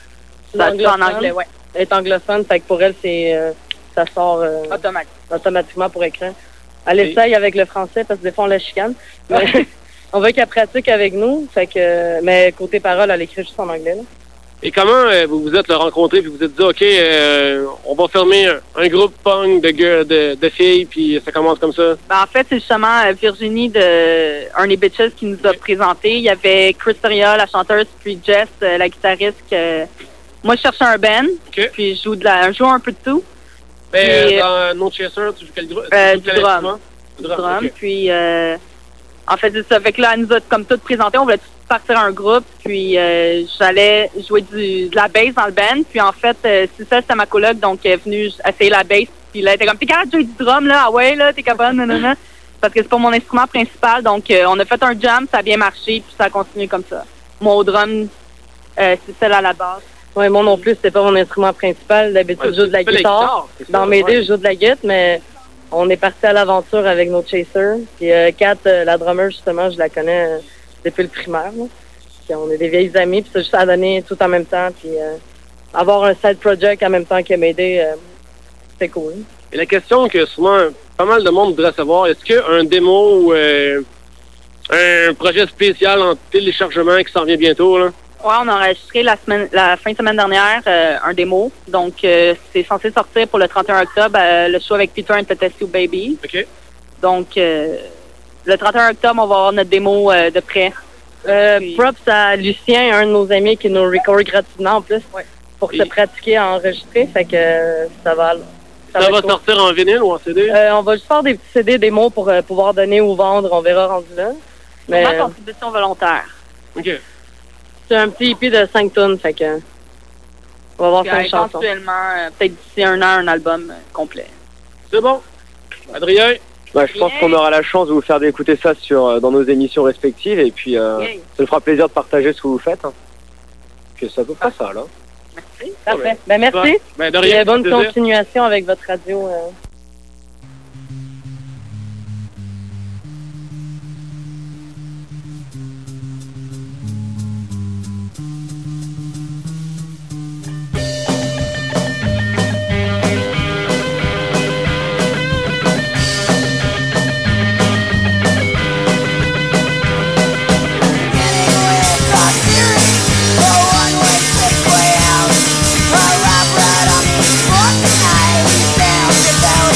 ça se fait en L'anglophone. anglais, ouais. Elle est anglophone, fait que pour elle, c'est euh, ça sort euh, Automatique. automatiquement pour écran. Elle Et- essaye avec le français parce que des fois on la chicane. Mais on veut qu'elle pratique avec nous, fait que mais côté parole, elle écrit juste en anglais. Là. Et comment euh, vous vous êtes rencontrés puis vous vous êtes dit, OK, euh, on va fermer un, un groupe punk de, gueux- de, de filles, puis ça commence comme ça? Ben, en fait, c'est justement euh, Virginie de Ernie Bitches qui nous a présenté. Il y avait Christeria, la chanteuse, puis Jess, euh, la guitariste. Que... Moi, je cherchais un band, OK. puis je joue, de la... je joue un peu de tout, Mais Puis- euh, dans No Chaser, tu joues quel groupe? Euh, tu joues du quel drum. instrument? Du du drum, drum. OK. Puis, euh, en fait, c'est ça. Fait que là, elle nous a comme tout présenté. On voulait tout partir un groupe, puis euh, j'allais jouer du, de la bass dans le band. Puis, en fait, euh, c'est ça, c'était ma coloc, donc elle est venue essayer la bass. Puis là, elle était comme, t'es capable de jouer du drum, là? Ah ouais, là, t'es capable, non, non, non. Parce que c'est pas mon instrument principal. Donc, euh, on a fait un jam, ça a bien marché, puis ça a continué comme ça. Moi, au drum, euh, c'est celle à la base. Ouais, moi non plus, c'était pas mon instrument principal. D'habitude, Ouais, je joue de la tu fais la guitare. guitare, c'est ça, Dans mes ouais. deux, je joue de la guitare, mais on est parti à l'aventure avec nos chasers. Puis euh, Kat, euh, la drummer, justement, je la connais euh, depuis le primaire. Là. Puis on est des vieilles amies, puis c'est juste à donner tout en même temps. Puis euh, avoir un side project en même temps que m'aider, euh, c'est cool. Et la question que souvent pas mal de monde voudrait savoir, est-ce qu'un démo ou euh, un projet spécial en téléchargement qui s'en vient bientôt, là? Ouais, on a enregistré la semaine, la fin de semaine dernière euh, un démo. Donc, euh, c'est censé sortir pour le trente et un octobre, euh, le show avec Peter and Tedeschi Baby. OK. Donc, euh, le trente et un octobre, on va avoir notre démo euh, de près. Euh, Puis- props à Lucien, un de nos amis qui nous record gratuitement en plus Ouais. pour Et- se pratiquer à enregistrer. Fait que euh, ça va. Ça, va va être cool. sortir en vinyle ou en C D? Euh, on va juste faire des petits C D démos pour euh, pouvoir donner ou vendre. On verra rendu là. Mais Ma contribution volontaire. OK. c'est un petit E P de cinq tonnes, fait que on va voir Puis, cinq chansons. éventuellement, euh, peut-être d'ici un an, un album euh, complet. C'est bon. Adrien? Ouais, je pense Yeah. qu'on aura la chance de vous faire écouter ça sur, euh, dans nos émissions respectives et puis euh, Yeah. ça nous fera plaisir de partager ce que vous faites. Hein. Puis c'est à peu près ça, là. Merci. Parfait. Ben merci. Ben, de Et rien. bonne ça fait plaisir. continuation avec votre radio. euh. Six way out, a rap right on me, fourth night, we found the bell.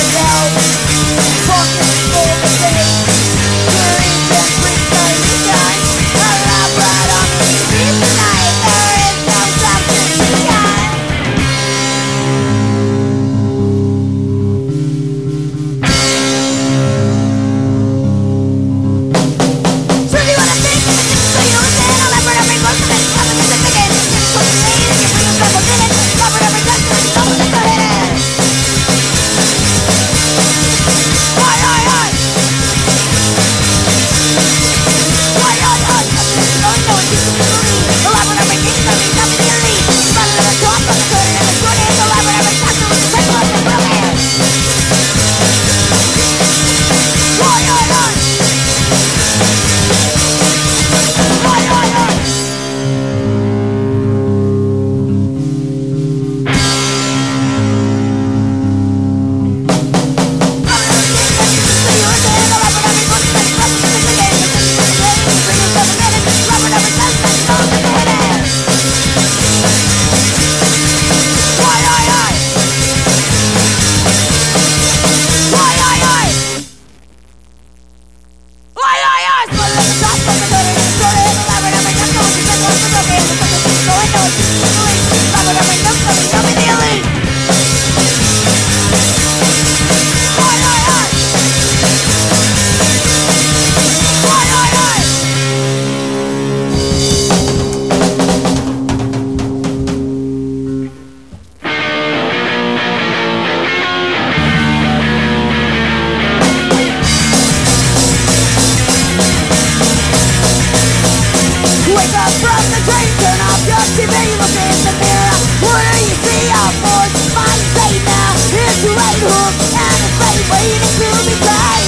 Wake up from the dream, turn off your T V, look in the mirror. What do you see? A force of mind, say now. It's a right hook and a slave waiting to be played.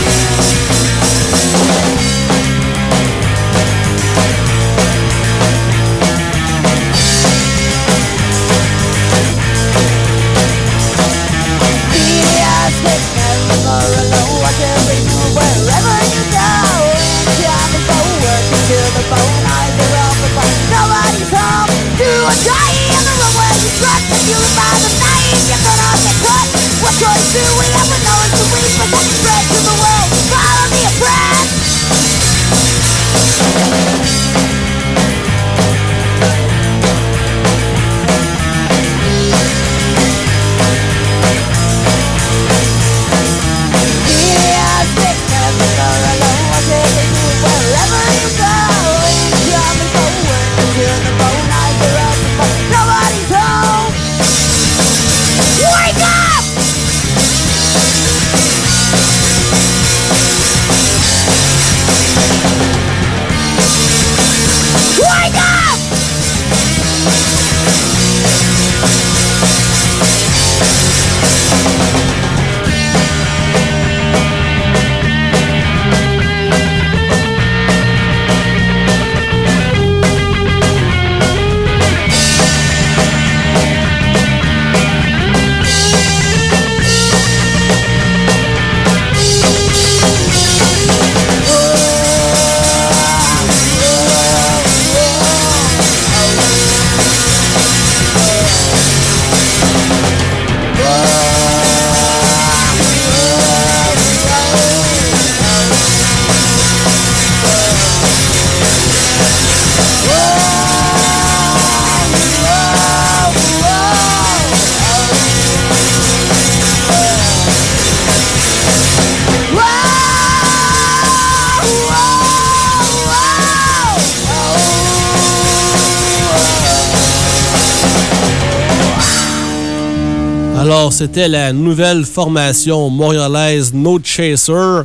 Never alone, watch every move wherever you go. Time to go, working till the bone, eyes are off the phone. Nobody's home, do or die in the room where you trust. If you live by the night, you're gonna get caught. What choice do we ever know is the weak, but that spread to the world. Follow the oppressed. Alors, c'était la nouvelle formation montréalaise No Chaser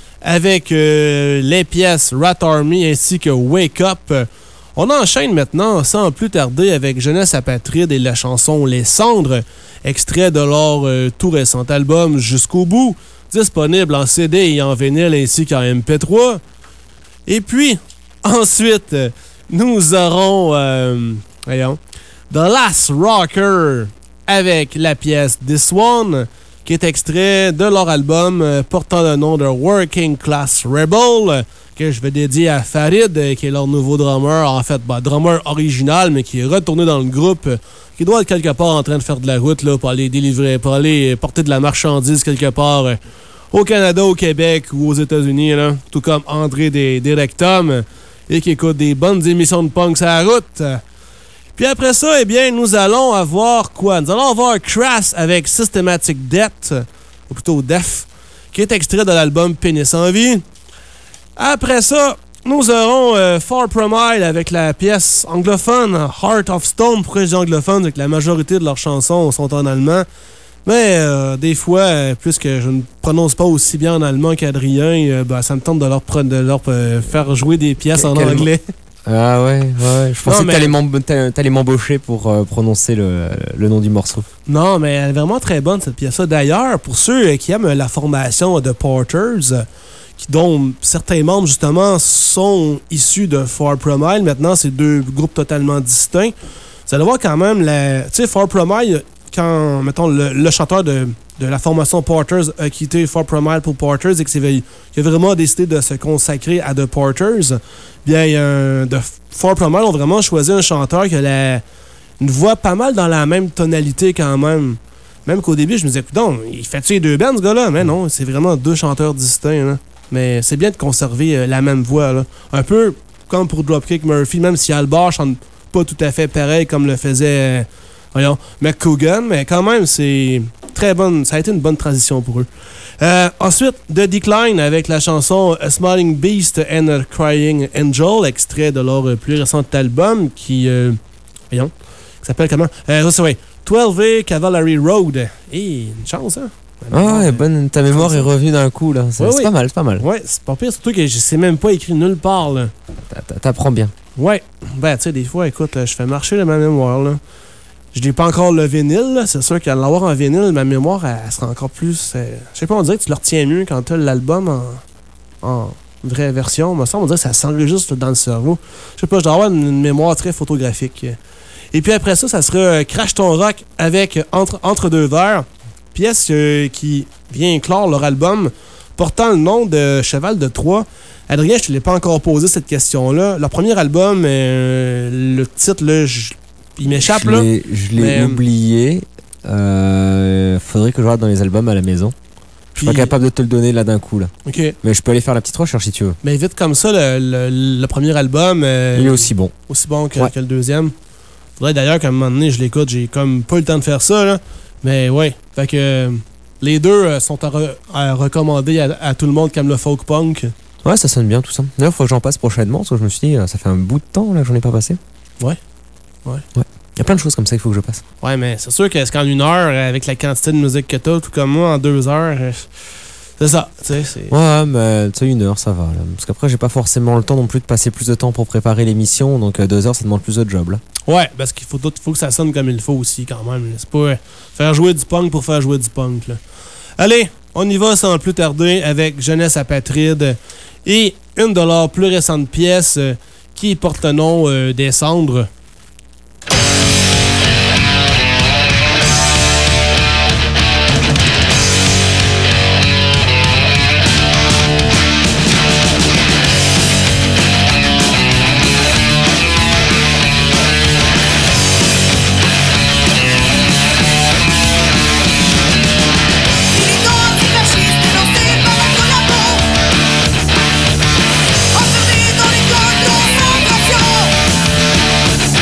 avec euh, les pièces Rat Army ainsi que Wake Up. On enchaîne maintenant, sans plus tarder, avec Jeunesse apatride et la chanson Les Cendres, extrait de leur euh, tout récent album Jusqu'au bout, disponible en C D et en vinyle ainsi qu'en M P trois. Et puis, ensuite, nous aurons, euh, voyons, The Last Rocker avec la pièce This One, qui est extrait de leur album euh, portant le nom de Working Class Rebel, que je vais dédier à Farid, euh, qui est leur nouveau drummer, en fait, bah, drummer original, mais qui est retourné dans le groupe, euh, qui doit être quelque part en train de faire de la route là, pour aller délivrer, pour aller porter de la marchandise quelque part euh, au Canada, au Québec ou aux États-Unis, là, tout comme André des, des Rectum, et qui écoute des bonnes émissions de punk sur la route. Puis après ça, eh bien, nous allons avoir quoi? Nous allons avoir Crass avec Systematic Death, ou plutôt Death, qui est extrait de l'album Pénis en vie. Après ça, nous aurons euh, Far From Isle avec la pièce anglophone Heart of Stone. Pourquoi je dis anglophone? C'est que la majorité de leurs chansons sont en allemand. Mais euh, des fois, euh, puisque je ne prononce pas aussi bien en allemand qu'Adrien, euh, ben, ça me tente de leur, de leur euh, faire jouer des pièces en Quel anglais. Ah ouais, ouais. Je pensais Non, mais... que t'allais m'emb- t'a- t'allais m'embaucher pour euh, prononcer le, le nom du morceau. Non, mais elle est vraiment très bonne, cette pièce-là. D'ailleurs, pour ceux qui aiment la formation de Porters, qui, dont certains membres, justement, sont issus de Far From Isle, maintenant, c'est deux groupes totalement distincts. Vous allez voir quand même, la... tu sais, Far From Isle, quand, mettons, le, le chanteur de, de la formation Porters a quitté Far From Isle pour Porters et qu'il a vraiment décidé de se consacrer à The Porters, bien, il y a un, de Far From Isle ont vraiment choisi un chanteur qui a la, une voix pas mal dans la même tonalité quand même. Même qu'au début, je me disais, non, il fait-tu les deux bands, ce gars-là? Mais non, c'est vraiment deux chanteurs distincts. Là. Mais c'est bien de conserver euh, la même voix. Là. Un peu comme pour Dropkick Murphy, même si Albar chante pas tout à fait pareil comme le faisait euh, voyons, McCougan, mais quand même, c'est très bonne. Ça a été une bonne transition pour eux. Euh, ensuite, The Decline avec la chanson A Smiling Beast and a Crying Angel, extrait de leur plus récent album qui, euh, voyons, qui s'appelle comment? Euh, ça, c'est vrai. douze A Cavalry Road. Et une chance, hein? Ah ouais, bonne, ta mémoire est revenue d'un coup, là. C'est, ouais, c'est oui. pas mal, c'est pas mal. Ouais, c'est pas pire, surtout que je sais même pas écrit nulle part, là. T'apprends bien. Ouais. Ben, tu sais, des fois, écoute, je fais marcher là, ma mémoire, là. Je n'ai pas encore le vinyle, là. C'est sûr qu'à l'avoir en vinyle, ma mémoire, elle, elle sera encore plus... Euh, je sais pas, on dirait que tu le retiens mieux quand tu as l'album en, en vraie version. Mais ça, on dirait que ça s'enregistre dans le cerveau. Je sais pas, je dois avoir une, une mémoire très photographique. Et puis après ça, ça sera euh, Crash ton rock avec Entre, Entre deux verres, pièce euh, qui vient clore leur album portant le nom de Cheval de Troie. Adrien, je te l'ai pas encore posé cette question-là. Leur premier album, euh, le titre, là, je, il m'échappe. Je là. l'ai, je l'ai Mais, oublié. Euh, faudrait que je regarde dans les albums à la maison. Je suis pas capable de te le donner là d'un coup. Là. Okay. Mais je peux aller faire la petite recherche si tu veux. Mais vite comme ça, le, le, le premier album... Euh, il est aussi bon. Aussi bon que, ouais. que le deuxième. Faudrait d'ailleurs qu'à un moment donné, je l'écoute. J'ai comme pas eu le temps de faire ça. Là. Mais ouais, fait que euh, les deux euh, sont à, re, à recommander à, à tout le monde comme le folk punk. Ouais, ça sonne bien tout ça. D'ailleurs, il faut que j'en passe prochainement parce que je me suis dit, ça fait un bout de temps là que j'en ai pas passé. Ouais. Ouais. Ouais. Il y a plein de choses comme ça qu'il faut que je passe. Ouais, mais c'est sûr que c'est qu'en une heure, avec la quantité de musique que t'as, tout comme moi, en deux heures, euh, c'est ça. C'est... Ouais, mais tu sais, une heure, ça va. Là. Parce qu'après, j'ai pas forcément le temps non plus de passer plus de temps pour préparer l'émission. Donc, euh, deux heures, ça demande plus de job. Là. Ouais, parce qu'il faut, tout, faut que ça sonne comme il faut aussi, quand même. Là. C'est pas euh, faire jouer du punk pour faire jouer du punk. Là. Allez, on y va sans plus tarder avec Jeunesse apatride et une de leurs plus récentes pièces euh, qui porte le nom euh, des Cendres. Enfermé dans les codes de concentration.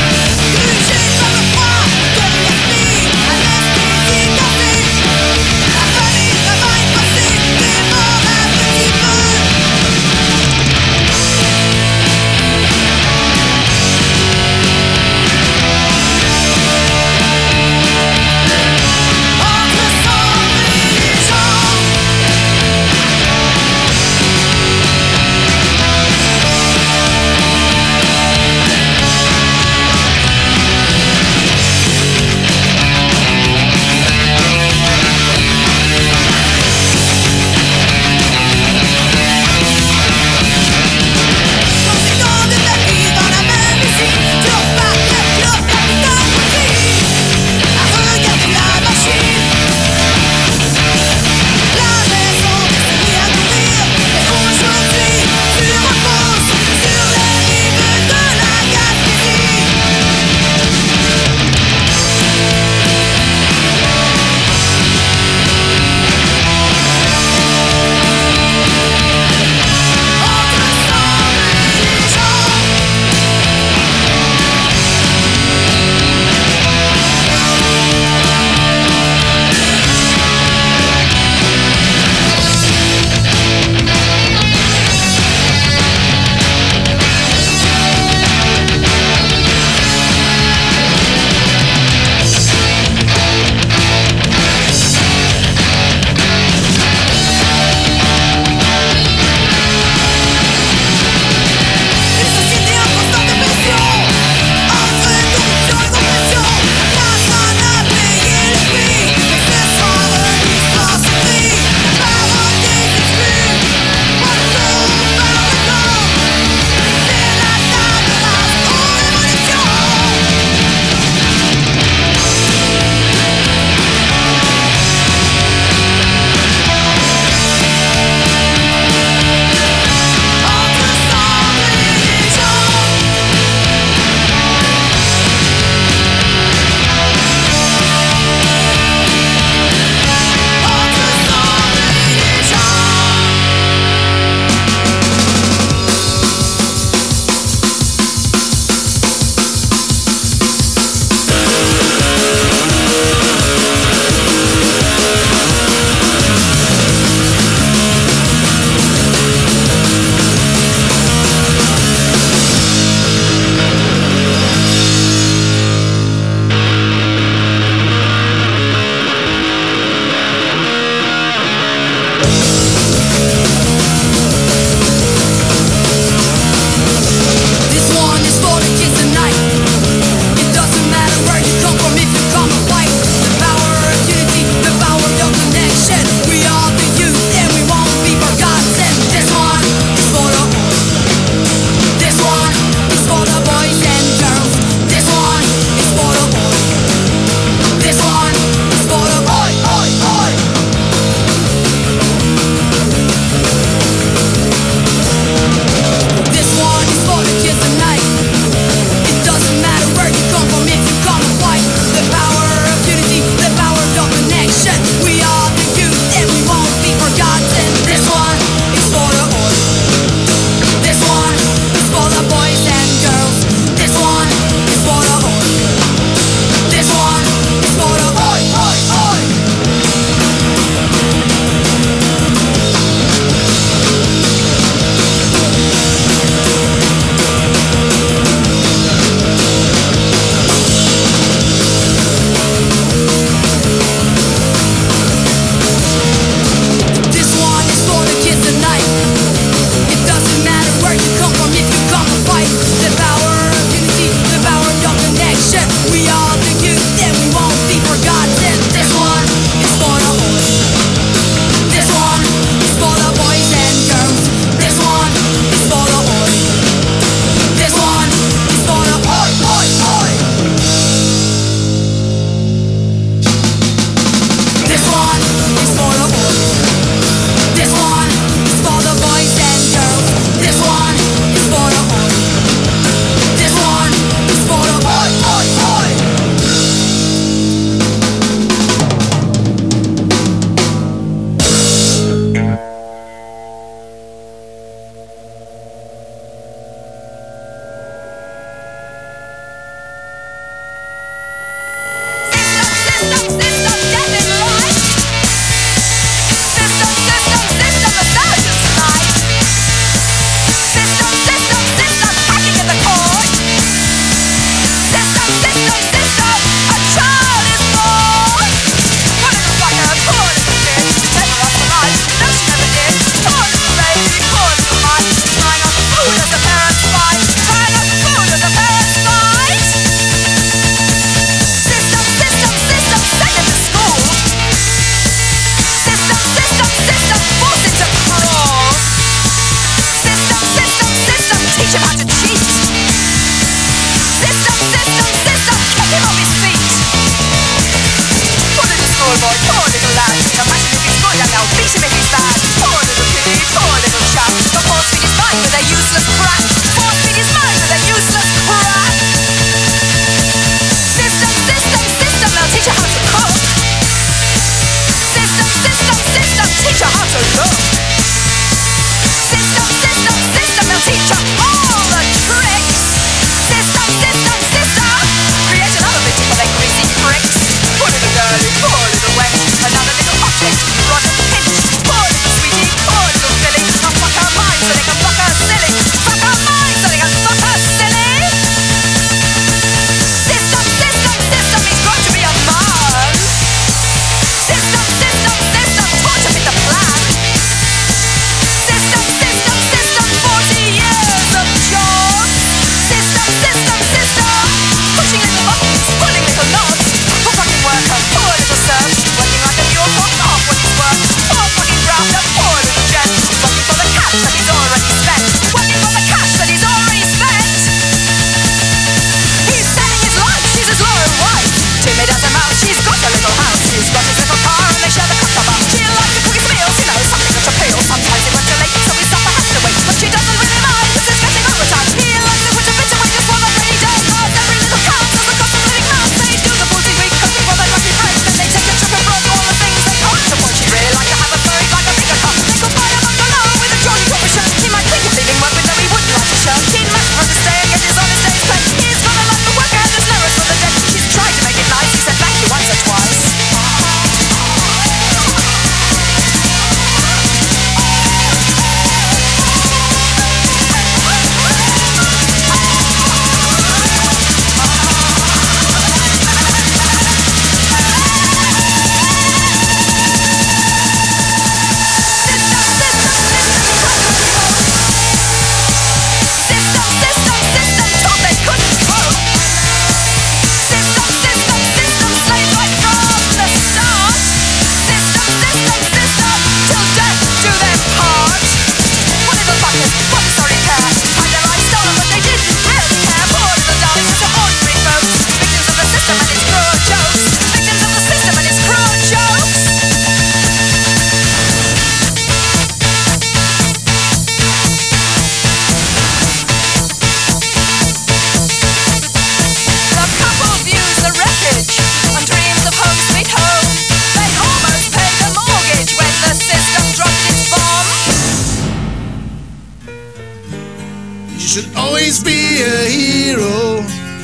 always be a hero.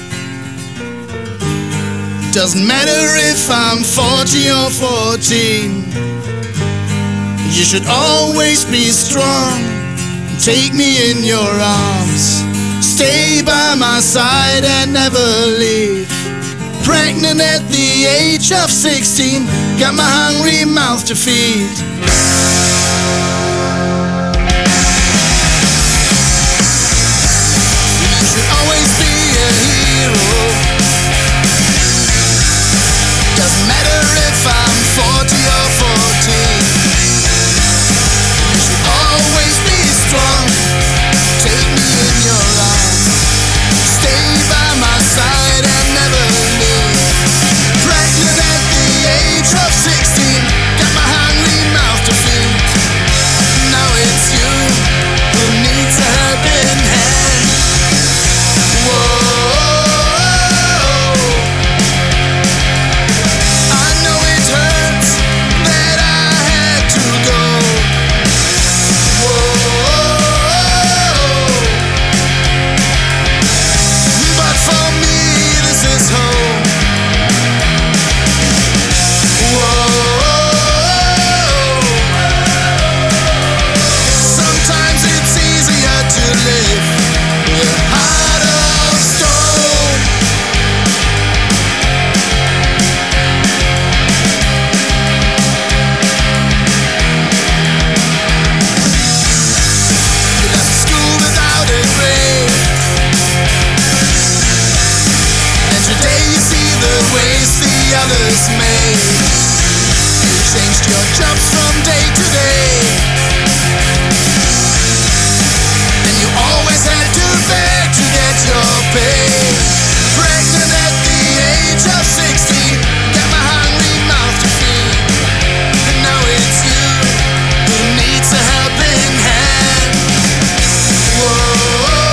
Doesn't matter if I'm forty or fourteen. You should always be strong. Take me in your arms. Stay by my side and never leave. Pregnant at the age of sixteen. Got my hungry mouth to feed. You should always be a hero. Doesn't matter if I'm forty or fourteen. You should always be strong. Take me in your arms. Stay by my side and never leave. Pregnant at the age of sixteen. Got my hungry mouth to feed. Now it's you who needs a helping hand. Whoa. I know it hurts that I had to go. Whoa. But for me this is home. Sometimes it's easier to live with a heart of stone. You left school without a grade, and today you see the ways the others made. You changed your jobs from day to day, and you always had to beg to get your pay. Pregnant at the age of sixteen. Got my hungry mouth to feed. And now it's you who needs a helping hand. Whoa.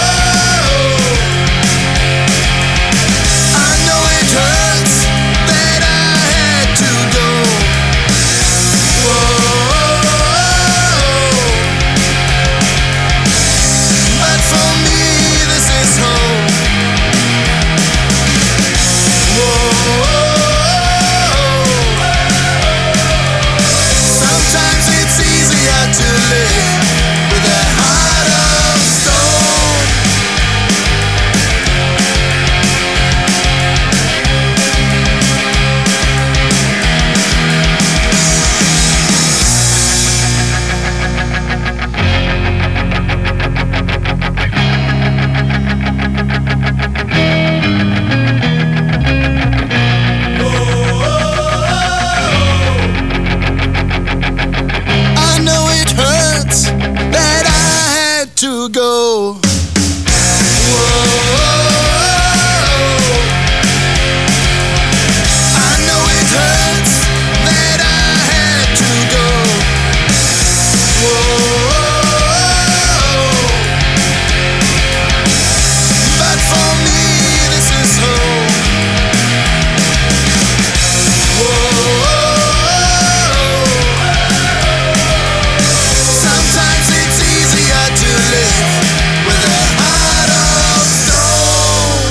I know it hurts that I had to go. Whoa. But for me this is home. Whoa. Sometimes it's easier to live with a heart of stone. I know it hurts that I had to go. Whoa. I know it hurts that I had to go. Whoa. But for me this is home. Whoa. Sometimes it's easier to live with a heart of stone.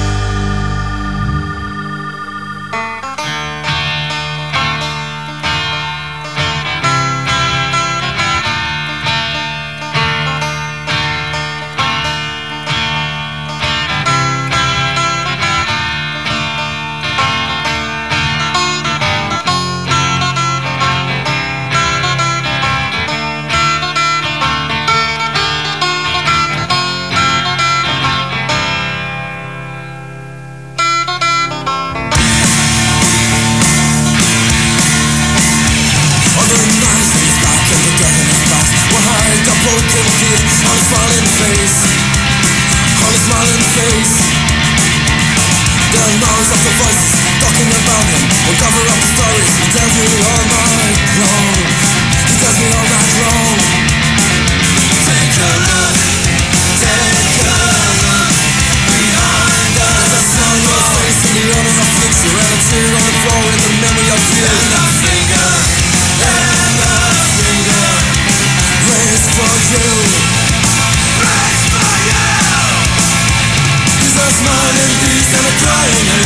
Other nights he's back and the death in his past. Behind a broken kid on his smiling face. On his smiling face. The noise of the voices talking about him will cover up the stories. He tells me all night long. He tells me all night long. Take a look, take a look behind us. There's a smile on his face in the honor of future, and a tear on the floor in the memory of you. And a finger, and a finger raised for you. Raised for you.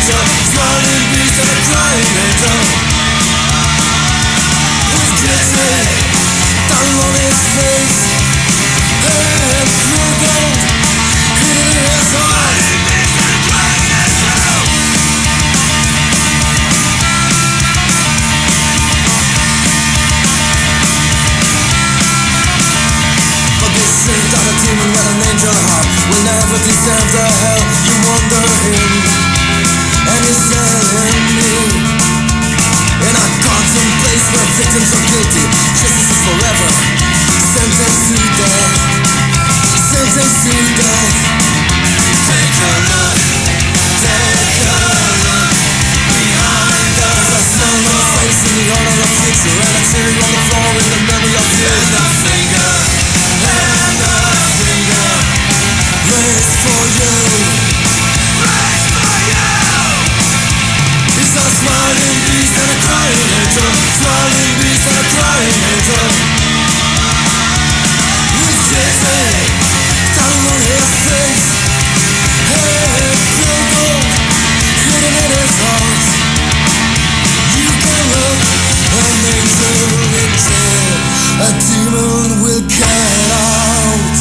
angel, smiling beast and a crying angel. With glitter down on his face, and pure gold hidden in his heart. But this ain't not a demon with an angel heart. Will never deserve the hell you wonder him and his enemy. In a quantum place where victims are guilty, justice is forever. Sentence to death, sentence to death. Take a look, take a look behind us. I smell no face in the order of future, and a tear on the floor in the memory of you. And a finger, and a finger raised for you, raised for you. It's a smiling beast and a crying angel, smiling beast and a crying angel. With Jay-Z down on his face, and pure gold hidden in his heart. You can look an angel until a demon will get out.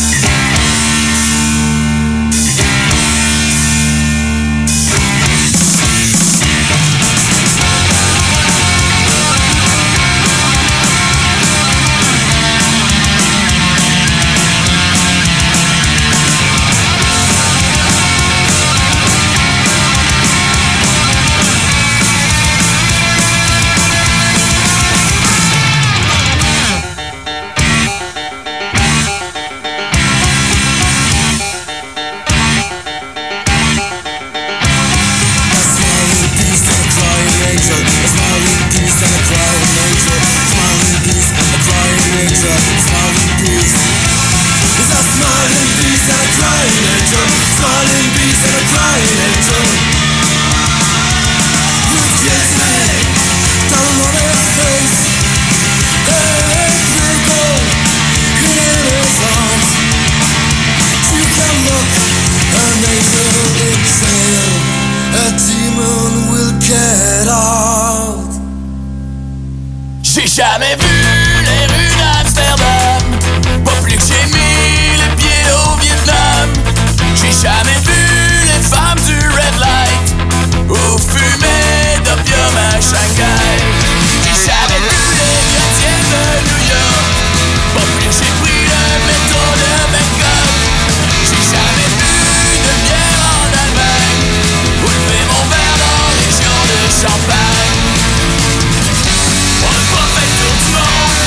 J'ai jamais vu les rues d'Amsterdam, pas plus que j'ai mis les pieds au Vietnam. J'ai jamais vu les femmes du Red Light ou fumé d'opium à Shanghai. J'ai jamais vu les gardiens de New York, pas plus que j'ai pris le métro de Bangkok. J'ai jamais bu de bière en Allemagne ou levé mon verre dans les régions de Champagne. On n'a pas fait le tour du monde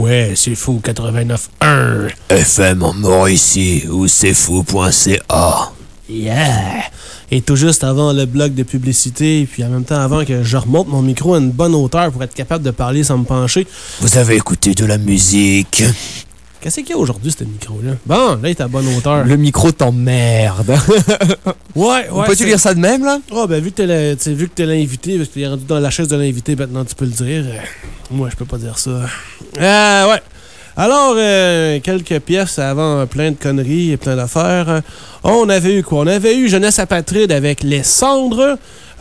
ouais, c'est fou quatre-vingt-neuf un. F M en Mauricie ou c'est fou point c a. Yeah! Et tout juste avant le bloc de publicité, puis en même temps avant que je remonte mon micro à une bonne hauteur pour être capable de parler sans me pencher. Vous avez écouté de la musique. Qu'est-ce qu'il y a aujourd'hui, ce micro-là? Bon, là, il est à bonne hauteur. Le micro t'emmerde. Ouais, ouais. Peux-tu lire ça de même, là? Oh, ben, vu que t'es, t'sais, vu que t'es l'invité, parce que t'es rendu dans la chaise de l'invité, maintenant, tu peux le dire. Euh, moi, je peux pas dire ça. Euh, ouais. Alors, euh, quelques pièces avant plein de conneries et plein d'affaires. On avait eu quoi? On avait eu Jeunesse apatride avec Les Cendres,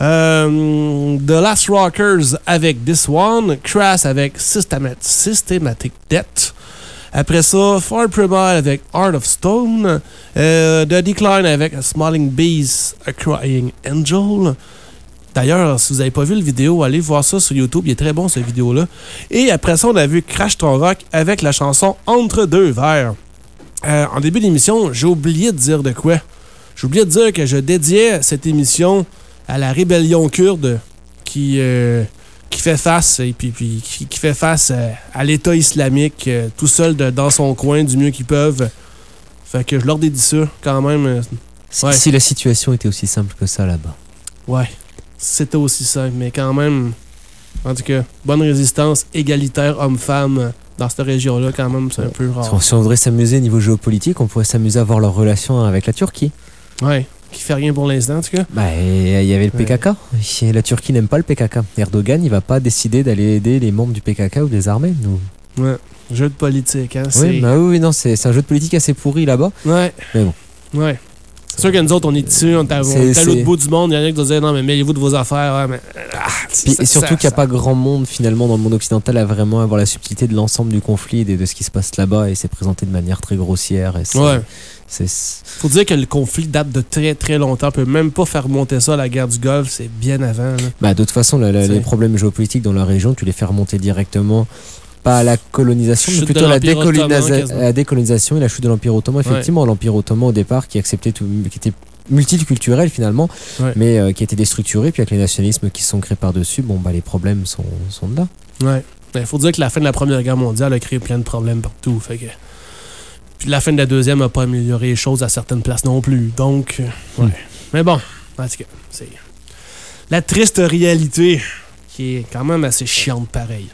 euh, The Last Rockers avec This One, Crass avec Systemat- Systematic Debt. Après ça, Far Primal avec Heart of Stone, euh, The Decline avec A Smiling Beast, A Crying Angel. D'ailleurs, si vous n'avez pas vu le vidéo, allez voir ça sur YouTube. Il est très bon, cette vidéo-là. Et après ça, on a vu Crash Ton Rock avec la chanson Entre deux verres. Euh, en début d'émission, j'ai oublié de dire de quoi. J'ai oublié de dire que je dédiais cette émission à la rébellion kurde qui, euh, qui fait face, et puis, puis qui, qui fait face à, à l'État islamique, euh, tout seul de, dans son coin, du mieux qu'ils peuvent. Fait que je leur dédie ça, quand même. Euh, si, ouais. si la situation était aussi simple que ça là-bas. Ouais. C'était aussi simple, mais quand même, en tout cas, bonne résistance, égalitaire homme-femme dans cette région-là, quand même, c'est un peu rare. Si on voudrait s'amuser au niveau géopolitique, on pourrait s'amuser à voir leur relation avec la Turquie. Ouais, qui fait rien pour l'instant, en tout cas. Bah, il y avait le P K K. Ouais. La Turquie n'aime pas le P K K. Erdogan, il va pas décider d'aller aider les membres du P K K ou des armées. Nous. Ouais, jeu de politique, hein. Oui, bah oui, non, c'est, c'est un jeu de politique assez pourri là-bas. Ouais. Mais bon. Ouais. C'est sûr que nous autres, on est ici, on est à, on est à l'autre bout du monde. Il y en a qui disent non, mais mêlez-vous de vos affaires. Ouais, mais, ah, Puis, ça, et surtout ça, qu'il n'y a ça. pas grand monde finalement dans le monde occidental à vraiment avoir la subtilité de l'ensemble du conflit et de, de ce qui se passe là-bas, et c'est présenté de manière très grossière. Et c'est, ouais. C'est... Faut dire que le conflit date de très très longtemps. On peut même pas faire remonter ça à la guerre du Golfe. C'est bien avant. Là. Bah, de toute façon, la, la, les problèmes géopolitiques dans la région, tu les fais remonter directement. Pas à la colonisation, mais plutôt à la, décolonisa- à la décolonisation et la chute de l'Empire Ottoman. Effectivement, ouais. L'Empire Ottoman au départ qui acceptait tout, qui était multiculturel finalement, ouais. mais euh, qui a été déstructuré, puis avec les nationalismes qui se sont créés par-dessus, bon bah les problèmes sont, sont de là. Ouais. Il faut dire que la fin de la Première Guerre mondiale a créé plein de problèmes partout. Fait que... Puis la fin de la Deuxième n'a pas amélioré les choses à certaines places non plus. Donc, ouais. Mm. Mais bon, en tout cas, c'est la triste réalité qui est quand même assez chiante pareil.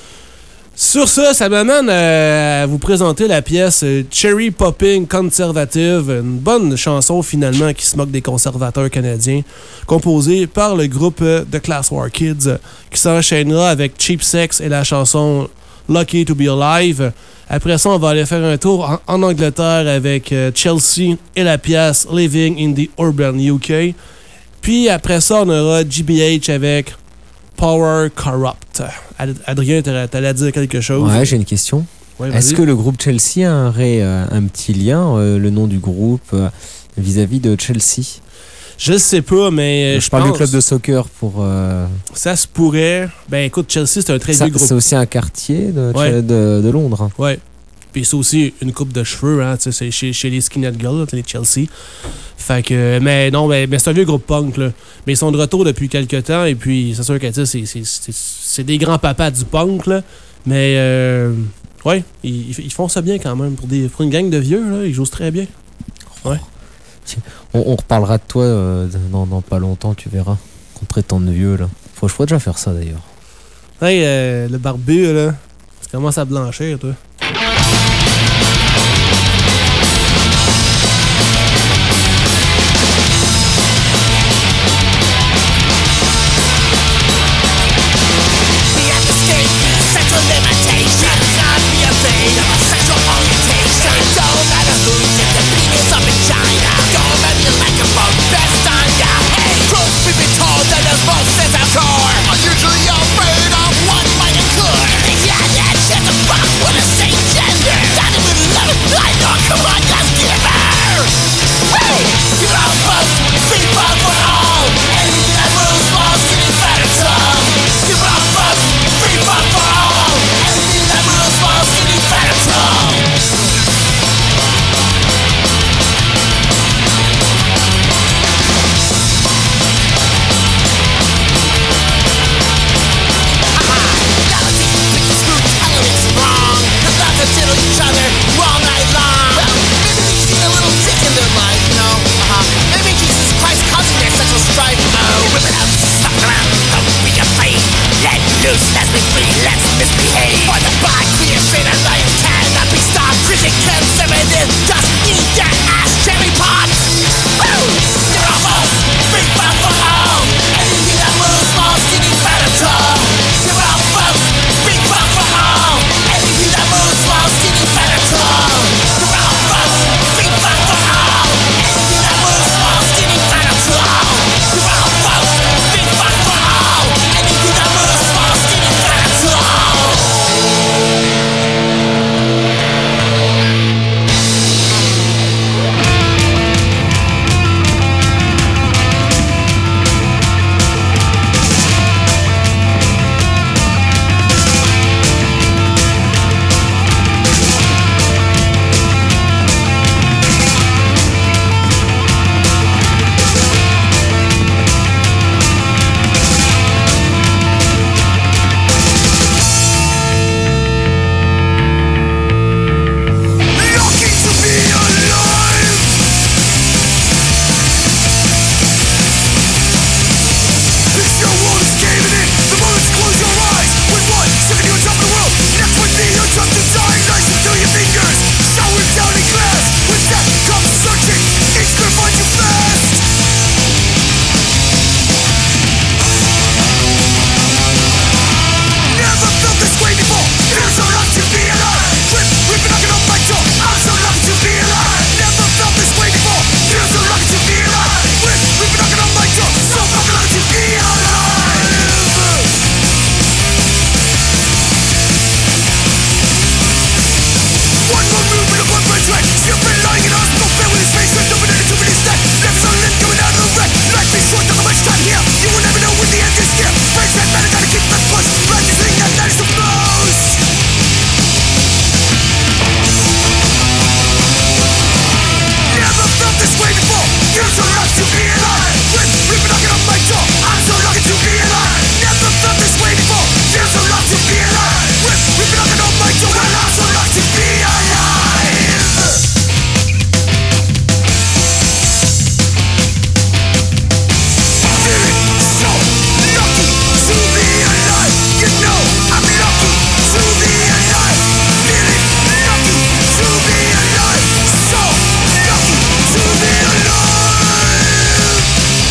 Sur ça, ça m'amène à vous présenter la pièce Cherry Popping Conservative, une bonne chanson finalement qui se moque des conservateurs canadiens, composée par le groupe The Class War Kids, qui s'enchaînera avec Cheap Sex et la chanson Lucky to Be Alive. Après ça, on va aller faire un tour en, en Angleterre avec Chelsea et la pièce Living in the Urban U K. Puis après ça, on aura G B H avec Power Corrupt. Adrien, t'allais dire quelque chose? Ouais, j'ai une question. Ouais, Est-ce que le groupe Chelsea aurait euh, un petit lien, euh, le nom du groupe, euh, vis-à-vis de Chelsea? Je sais pas, mais je, je parle pense... du club de soccer pour... Euh... Ça se pourrait. Ben écoute, Chelsea, c'est un très ça, vieux groupe. C'est aussi un quartier de, ouais. de, de Londres. Ouais. Puis c'est aussi une coupe de cheveux, hein, c'est chez, chez les Skinhead Girls, les Chelsea. Fait que, mais non, mais, mais c'est un vieux groupe punk, là. Mais ils sont de retour depuis quelques temps, et puis c'est sûr que c'est, c'est, c'est, c'est des grands papas du punk, là. Mais, euh, ouais, ils, ils font ça bien quand même. Pour, des, pour une gang de vieux, là, ils jouent très bien. Ouais. On, on reparlera de toi euh, dans, dans pas longtemps, tu verras. Qu'on traite tant de vieux, là. Faut, je pourrais déjà faire ça, d'ailleurs. Hey, euh, le barbu, là, tu commences à blanchir, toi. Usually afraid of what might occur. Yeah, that shit's a fuck with a twenty-three, let's misbehave. For the bad creation and life cannot be stopped. Critic conservative, just eat that ass cherry pot. Woo! You're almost big fun for all. Anything that moves, small, skinny, fat or tall. You're almost big fun for all. Anything that moves, small, skinny, fat or tall. You're almost big fun for all. Anything that moves, small, skinny, fat or tall. You're almost big fun for all. Anything that moves, small, skinny, fat or tall. Lucky to be alive. This your world is caving in. The moments close your eyes. With one second you're on top of the world, next with me you're trapped inside. Nice until your fingers showering down in glass. When death comes searching, it's gonna find you fast. Never felt this way before. Feels so lucky to be alive. Rip, ripping, knocking on my door. I'm so lucky to be alive. Never felt this way before. Feels so lucky to be alive. Rip, ripping, knocking on my door. So fucking lucky to be alive. One more move and a one red track. You've been lying in a hospital bed with his face ripped open and a tube in his neck. Never saw limb coming out of the wreck. Life is short, not much time here. You will never know when the end is near. Face that matter, gotta keep that push. Right, this thing that matters the most. Never felt this way before. Feels so lucky to be alive. Rip, ripping, knocking on my door. I'm so lucky to be alive. Never felt this way before. Feels so lucky to be alive. Rip, ripping, knocking on my door. Well, I'm so lucky to be alive. Feeling so lucky to be alive. You know I'm lucky to be alive. Feeling lucky to be alive. So lucky to be alive.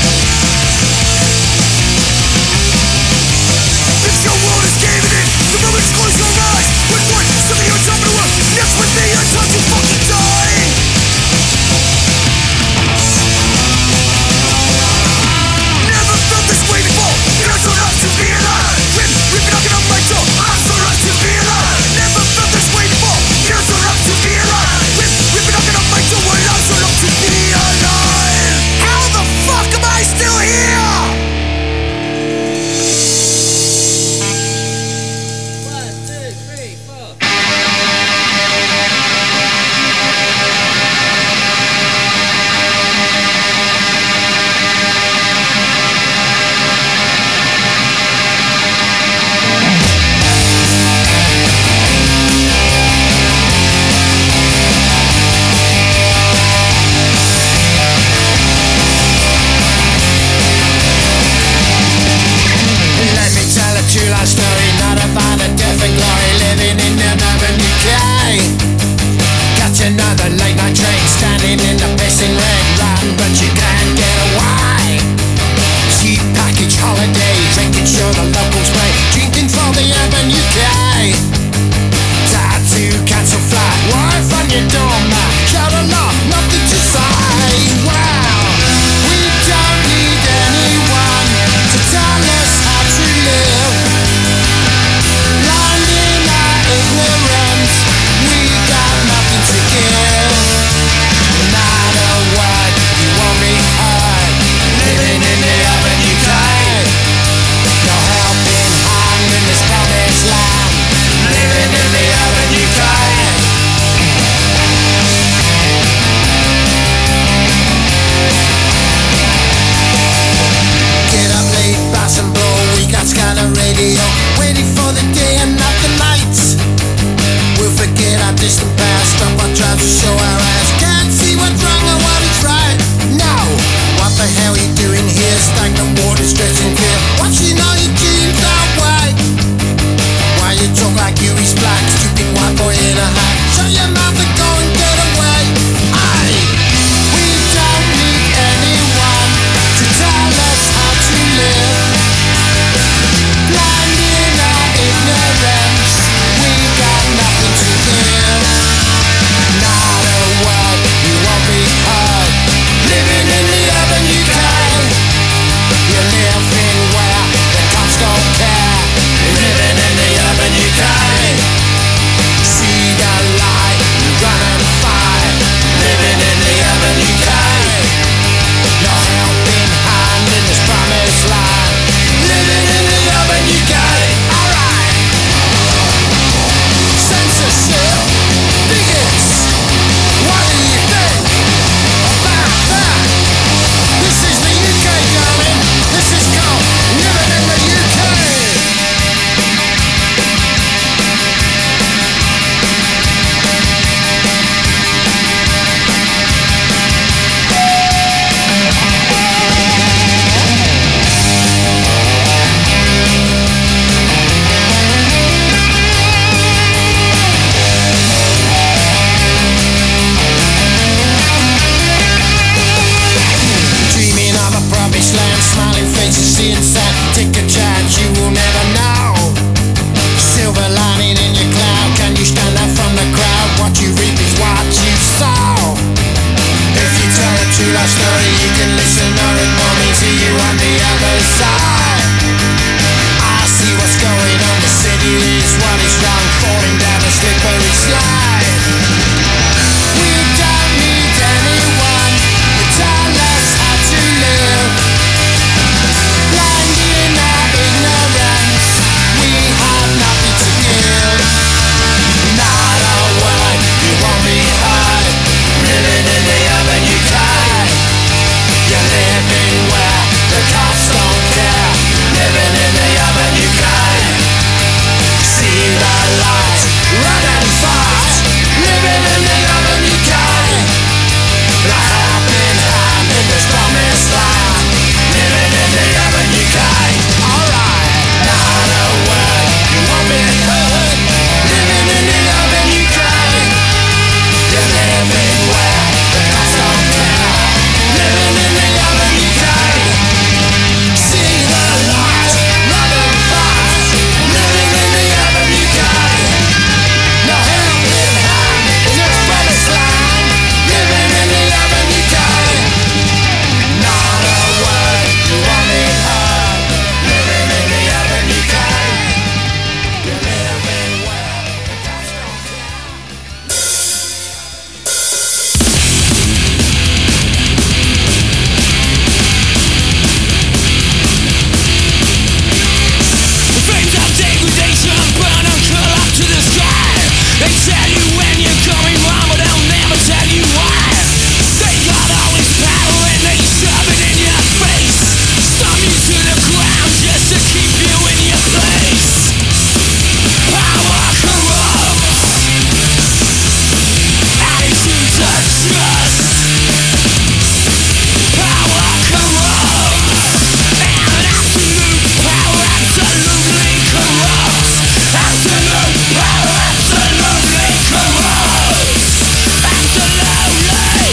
This your world is caving in. The moments close your eyes. With one second you're on top of the world, next with me you're time to fucking die. Never felt this way before. Feels so lucky to be alive. Rip, ripping, knocking on my door. I'm so lucky to be alive. Never felt this way before. Feels so lucky to be alive. Rip, ripping, knocking on my door. Well, I'm so lucky to be alive. How the fuck am I still here? Let me tell a true life story, not about a death and glory, living in the urban U K. Catch another late night train, standing in the pissing rain, run but you can't get away. Cheap package holidays, making sure the locals pay, drinking for the urban U K. Tattoo, cancel flight, wife on your doormat, shout a lot, nothing to say. Wow, we don't need anyone to tell us how to live. Blind in our ignorance, we got nothing to give. No matter what, you won't be hurt. Living in the urban U K. seeing sun. Take a chance, you will never know. Silver lining in your cloud. Can you stand out from the crowd? What you reap is what you sow. If you tell a true life story, you can listen or ignore me. See you on the other side. I see what's going on. The city is what is wrong, falling down a slippery slide. We don't need anyone to tell us how to live. Blind in our ignorance, we have nothing to give. Not a word, you won't be heard. Living in the urban U K. You're living where the cops don't care. Living in the urban U K. See the light, running fast. Living in the urban U K. The helping hand in this promised land. Living in the urban U K. Alright, not a word, you won't be heard. Living in the urban U K. You're living where the cops don't care. Living in the urban U K. See the light, running fast. Living in the urban U K. No helping hand in this promised land. Living in the urban U K. Not a word, you won't be heard. Living in the urban U K. You're living where the cops don't care. Flames of degradation burn and curl up to the sky. They tell you when you're coming home, but they'll never tell you why. They got all this power and they shove it in your face. Stomp you to the ground just to keep you in your place. Power corrupts. Attitudes of trust. Power corrupts. And absolute power absolutely corrupts. Absolute power absolutely corrupts. Absolutely.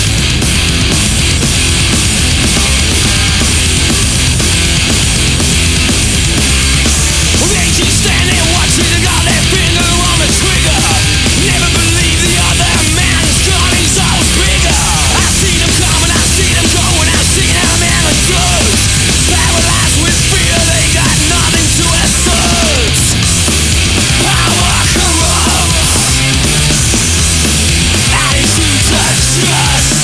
They just stand there watching and got their finger on the trigger. Never believe the other man is gone, he's always bigger. I've seen them come and I've seen them go and I've seen them in the goods. Paralyzed with fear, they got nothing to assert. Power corrupts. Attitudes of trust.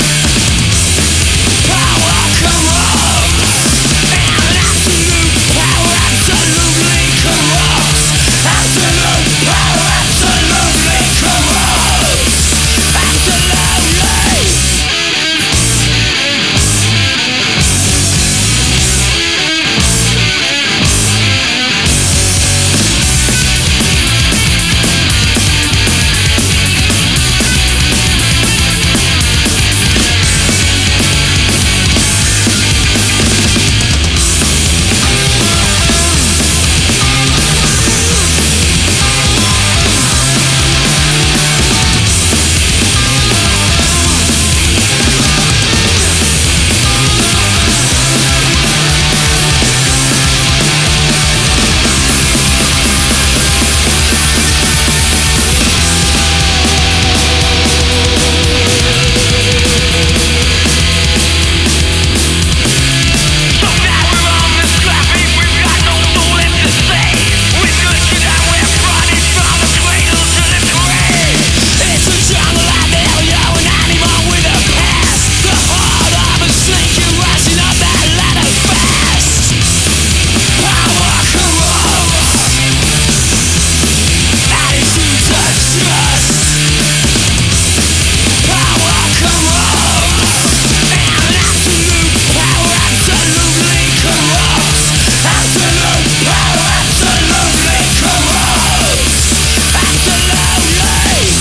Power corrupts. And absolute power absolutely corrupts. Absolute power absolutely corrupts. Absolutely. So now we're on the scrappy, we've got no soul left to save. We're good to die, we're running from the cradle to the grave. It's a jungle out there, you're an animal with a past. The heart of a snake, you're rising up that ladder fast. Power corrupts. Attitudes of trust. Power corrupts. And absolute power absolutely corrupts. Absolute power absolutely corrupts. Absolutely.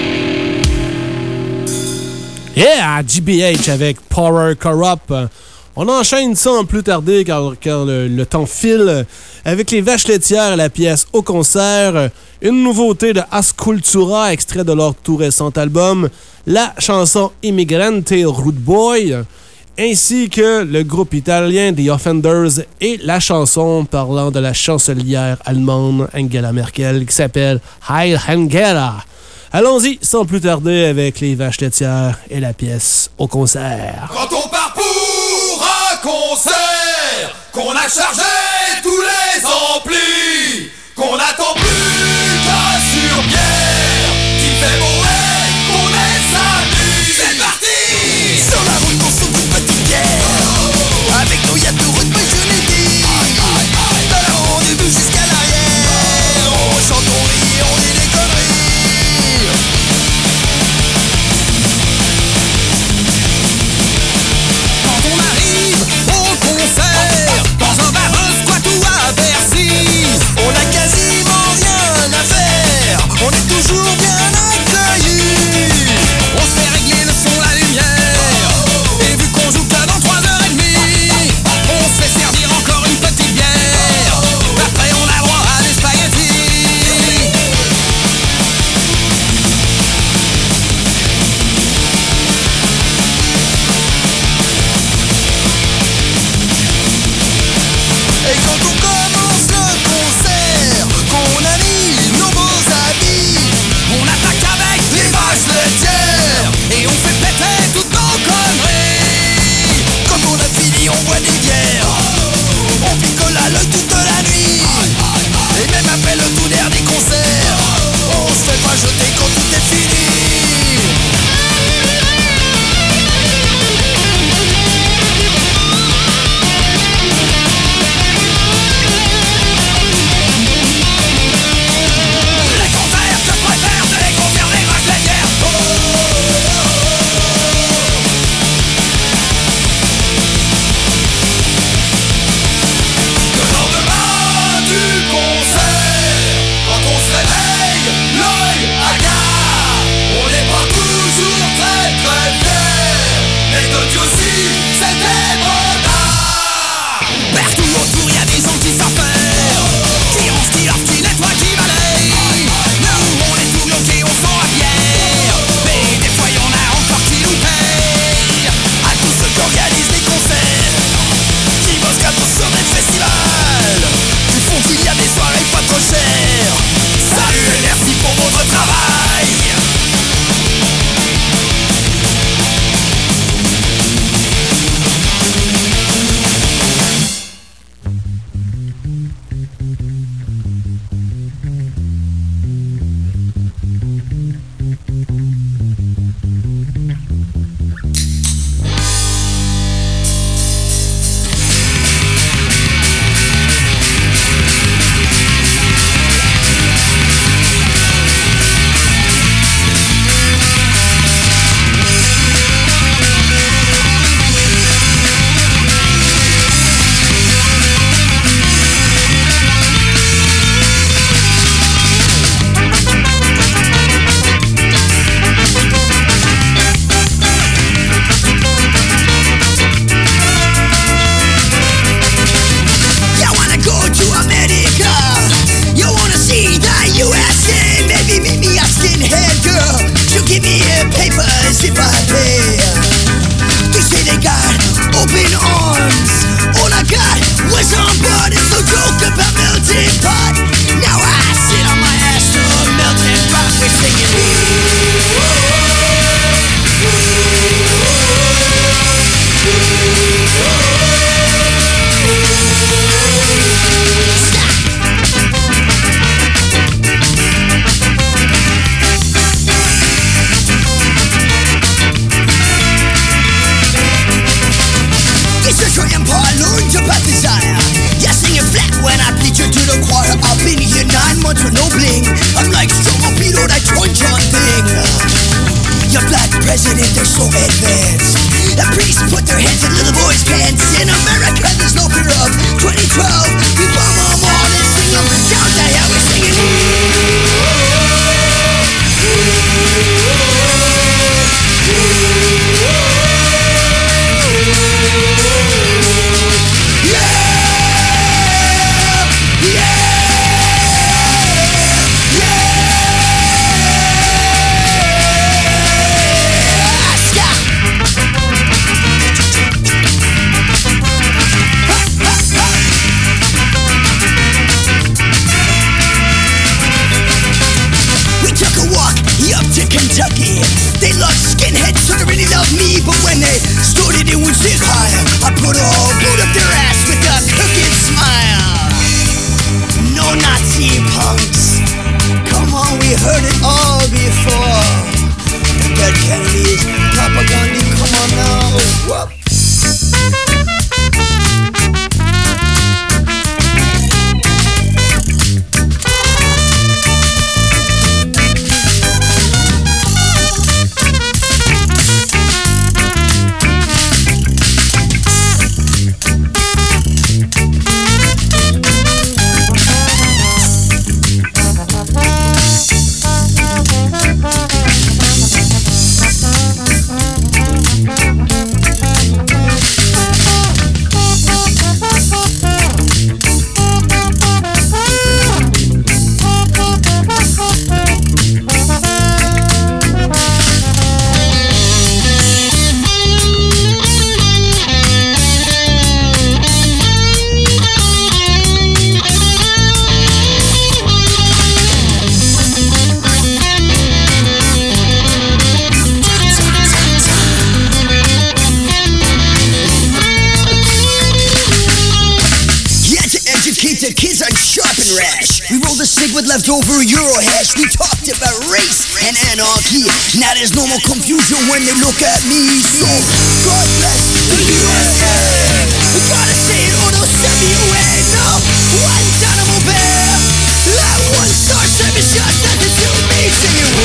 Yeah, G B H avec Power Corrupt. On enchaîne sans plus tarder car, car le, le temps file avec les Vaches laitières, la pièce Au concert, une nouveauté de Ascultura, extrait de leur tout récent album, la chanson Immigrante Rude Boy, ainsi que le groupe italien The Offenders et la chanson parlant de la chancelière allemande Angela Merkel qui s'appelle Heil Angela. Allons-y sans plus tarder avec les Vaches laitières et la pièce Au concert. Quand on part pour un concert, qu'on a chargé tous les amplis, qu'on attend plus qu'un sur bière, qu'il fait beau et qu'on est samedi. C'est parti. Sur la route on s'ouvre une petite bière, avec nous y'a tout route mais je l'ai dit. De l'avant du but jusqu'à l'arrière, on chante, on rit, on dit des conneries. Dans un bar, un squat ou à Bercy, on a quasiment rien à faire, on est toujours bien accueillis. On se fait régler le son, la lumière, et vu qu'on joue que dans trois heures trente, on se fait servir encore une petite bière. Après on a droit à des spaghettis. Et quand on commence le concert, qu'on a mis nos beaux habits, on attaque avec les vaches laitières et on fait péter toutes nos conneries. Quand on a fini, on boit des bières, on picole à l'œil toute la nuit. Et même après le tout dernier concert, on se fait pas jeter quand tout est fini. Oh, they stood it in one zig higher. I put a boot up their ass with a crooked smile. No Nazi punks, come on, we heard it all before. The dead Kennedy's propaganda, come on now. Whoop. With leftover Euro hash, we talked about race and anarchy. Now there's no more confusion when they look at me. So, God bless the U S A. We gotta say it or they'll send me away. No, Guantanamo Bay. That one star service just nothing to me. Singing,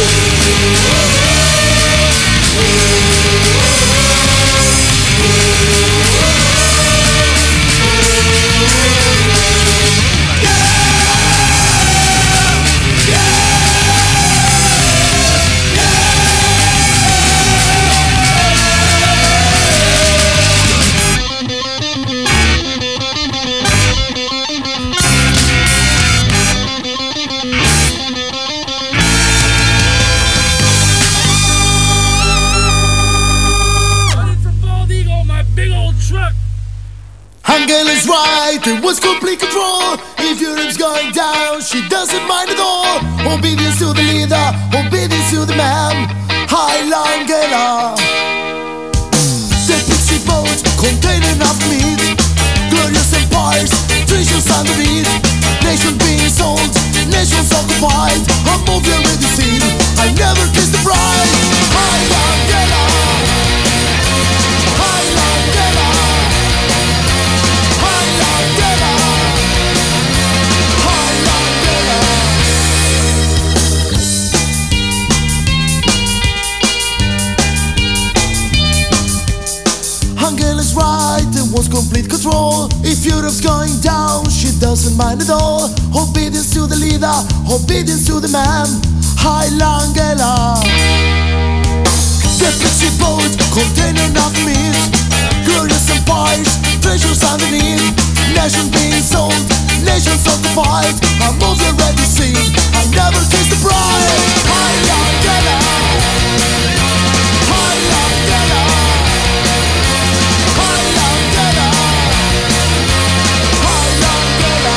Angela is right, it was complete control. If Europe's going down, she doesn't mind at all. Obedience to the leader, obedience to the man. Heil Angela. The pixie boat containing enough meat. Glorious empires, treasures underneath. Nations being sold, nations occupied. A movie already seen, I never kissed the bride. Heil Angela. Heil Angela. Angela's right, it was complete control. If Europe's going down, she doesn't mind at all. Obedience to the leader, obedience to the man. Heil Angela. The pixie boat containing enough meat. Glorious empires, treasures underneath. Nations being sold, nations occupied. A movie already seen, I never kissed the bride. Heil Angela. Heil Angela. Heil Angela. Heil Angela.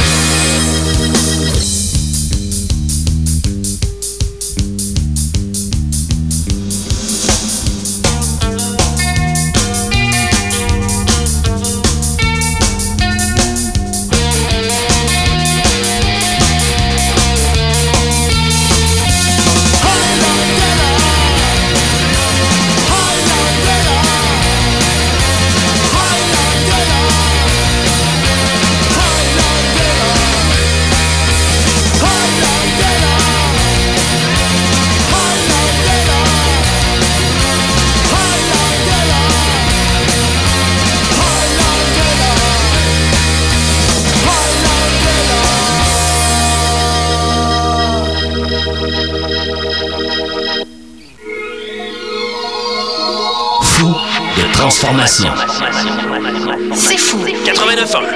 Transformation. C'est fou. quatre-vingt-neuf ans.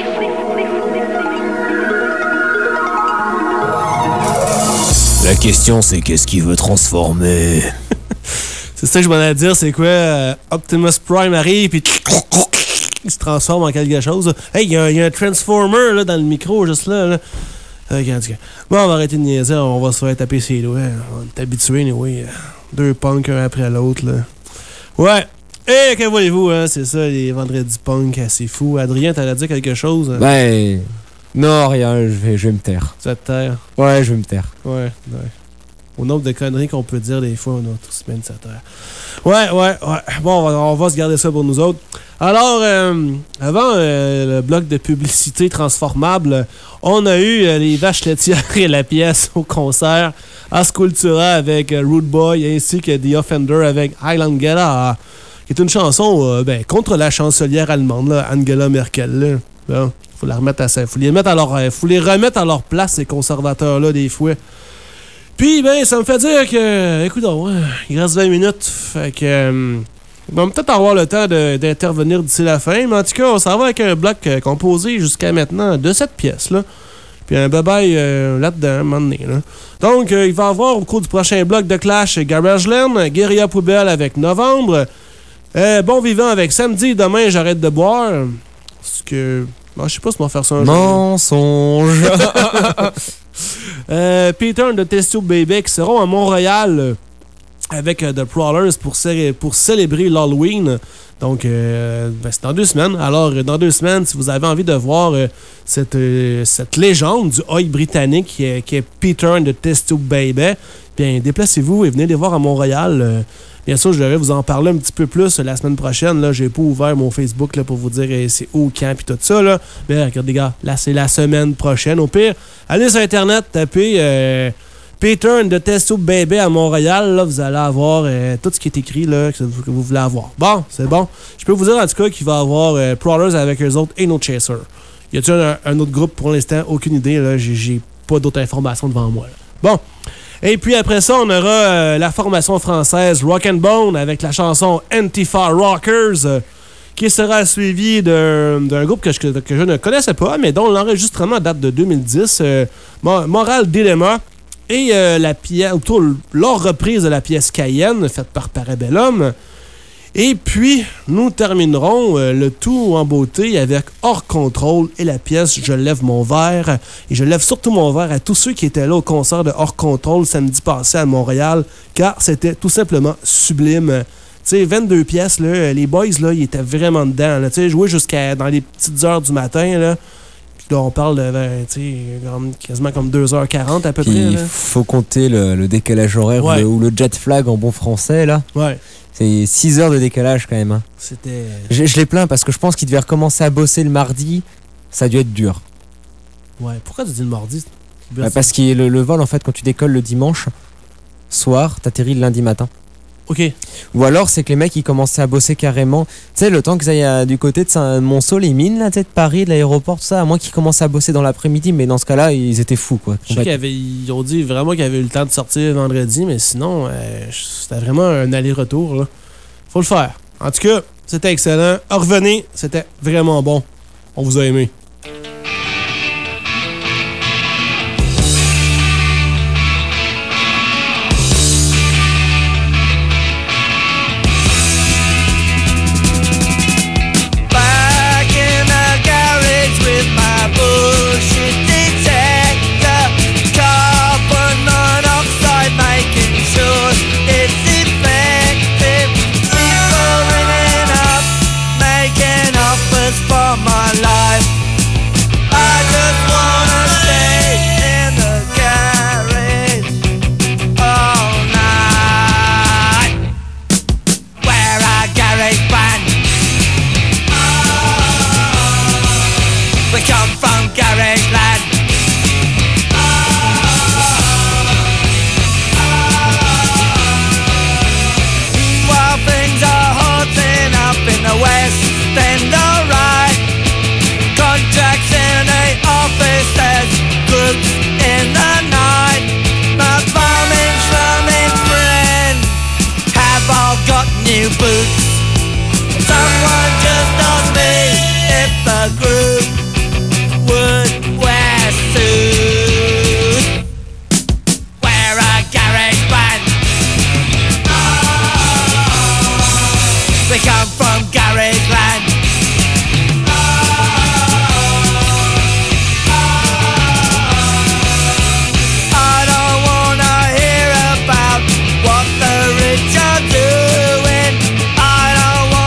La question, c'est qu'est-ce qu'il veut transformer? C'est ça que je m'en ai à dire, c'est quoi? Euh, Optimus Prime arrive, puis il se transforme en quelque chose. Hey, il y, y a un Transformer là, dans le micro, juste là. là. Okay, okay. Bon, on va arrêter de niaiser, on va se faire taper ses doigts. On est habitué, oui. Deux punks un après l'autre, là. Ouais. Et que voyez-vous, hein, c'est ça, les vendredis punk, c'est fou. Adrien, t'allais dire quelque chose? Hein? Ben. Non, rien, je vais, je vais me taire. Tu vas te taire? Ouais, je vais me taire. Ouais, ouais. Au nombre de conneries qu'on peut dire des fois, on a tous semaine se taire. Ouais, ouais, ouais. Bon, on va, on va se garder ça pour nous autres. Alors, euh, avant euh, le bloc de publicité transformable, on a eu euh, les Vaches laitières et la pièce au concert à Sculptura avec euh, Rude Boy ainsi que The Offender avec Highland Gala, qui est une chanson euh, ben, contre la chancelière allemande, là, Angela Merkel. Là. Bon, faut la remettre à ça. Faut les mettre à leur, euh, faut les remettre à leur place, ces conservateurs-là, des fois. Puis, ben, ça me fait dire que, écoute, ouais, il reste vingt minutes. Fait que, euh, on va peut-être avoir le temps de, d'intervenir d'ici la fin. Mais en tout cas, on s'en va avec un bloc euh, composé jusqu'à maintenant de cette pièce-là. Puis un bye-bye euh, là-dedans, à un moment donné. Là. Donc, euh, il va y avoir au cours du prochain bloc de Clash Garageland, Guérilla Poubelle avec Novembre, euh, Bon Vivant avec Samedi, Demain, J'arrête de boire. Parce que, bon, je sais pas si on va faire ça un jour. Mensonge! Euh, Peter and the Test Tube Baby qui seront à Montréal euh, avec euh, The Prowlers pour, cé- pour célébrer l'Halloween. Donc, euh, ben, c'est dans deux semaines. Alors, euh, dans deux semaines, si vous avez envie de voir euh, cette, euh, cette légende du oi britannique qui est, qui est Peter and the Test Tube Baby, bien, déplacez-vous et venez les voir à Montréal. Euh, Bien sûr, je devrais vous en parler un petit peu plus la semaine prochaine. Là, j'ai pas ouvert mon Facebook là, pour vous dire eh, c'est où, quand, puis tout ça. Là. Mais regardez, gars, là, c'est la semaine prochaine. Au pire, allez sur Internet, tapez euh, Peter and the Test Tube Baby à Montréal. Là, vous allez avoir euh, tout ce qui est écrit là, que, vous, que vous voulez avoir. Bon, c'est bon. Je peux vous dire en tout cas qu'il va y avoir euh, Prowlers avec eux autres et No Chaser. Y a-t-il un, un autre groupe pour l'instant? Aucune idée. Là. J'ai, j'ai pas d'autres informations devant moi. Là. Bon. Et puis après ça, on aura euh, la formation française Rock and Bone avec la chanson Antifa Rockers euh, qui sera suivie d'un, d'un groupe que je, que je ne connaissais pas, mais dont l'enregistrement date de deux mille dix, euh, Moral Dilemma, et euh, la pièce, autour leur reprise de la pièce Cayenne faite par Parabellum. Et puis, nous terminerons euh, le tout en beauté avec Hors Contrôle et la pièce Je lève mon verre. Et je lève surtout mon verre à tous ceux qui étaient là au concert de Hors Contrôle samedi passé à Montréal, car c'était tout simplement sublime. Tu sais, vingt-deux pièces, là, les boys, là, ils étaient vraiment dedans. Tu sais, jouer jusqu'à dans les petites heures du matin, là. Puis là, on parle de, tu sais, quasiment comme deux heures quarante à peu Puis près. Il faut compter le, le décalage horaire ouais. ou, le, ou le jet flag en bon français, là. Ouais. C'est six heures de décalage quand même. Hein. C'était. Je, je les plains parce que je pense qu'ils devaient recommencer à bosser le mardi. Ça a dû être dur. Ouais, pourquoi tu dis le mardi? Bah, parce que le, le vol, en fait, quand tu décolles le dimanche soir, t'atterris le lundi matin. Ok. Ou alors, c'est que les mecs, ils commençaient à bosser carrément. Tu sais, le temps qu'ils aillent du côté de Saint- Monceau, les mines, là, tu sais, de Paris, de l'aéroport, tout ça, à moins qu'ils commencent à bosser dans l'après-midi, mais dans ce cas-là, ils étaient fous, quoi. Je sais qu'ils avaient, ils ont dit vraiment qu'ils avaient eu le temps de sortir vendredi, mais sinon, euh, c'était vraiment un aller-retour, là. Faut le faire. En tout cas, c'était excellent. Revenez, c'était vraiment bon. On vous a aimé. I don't want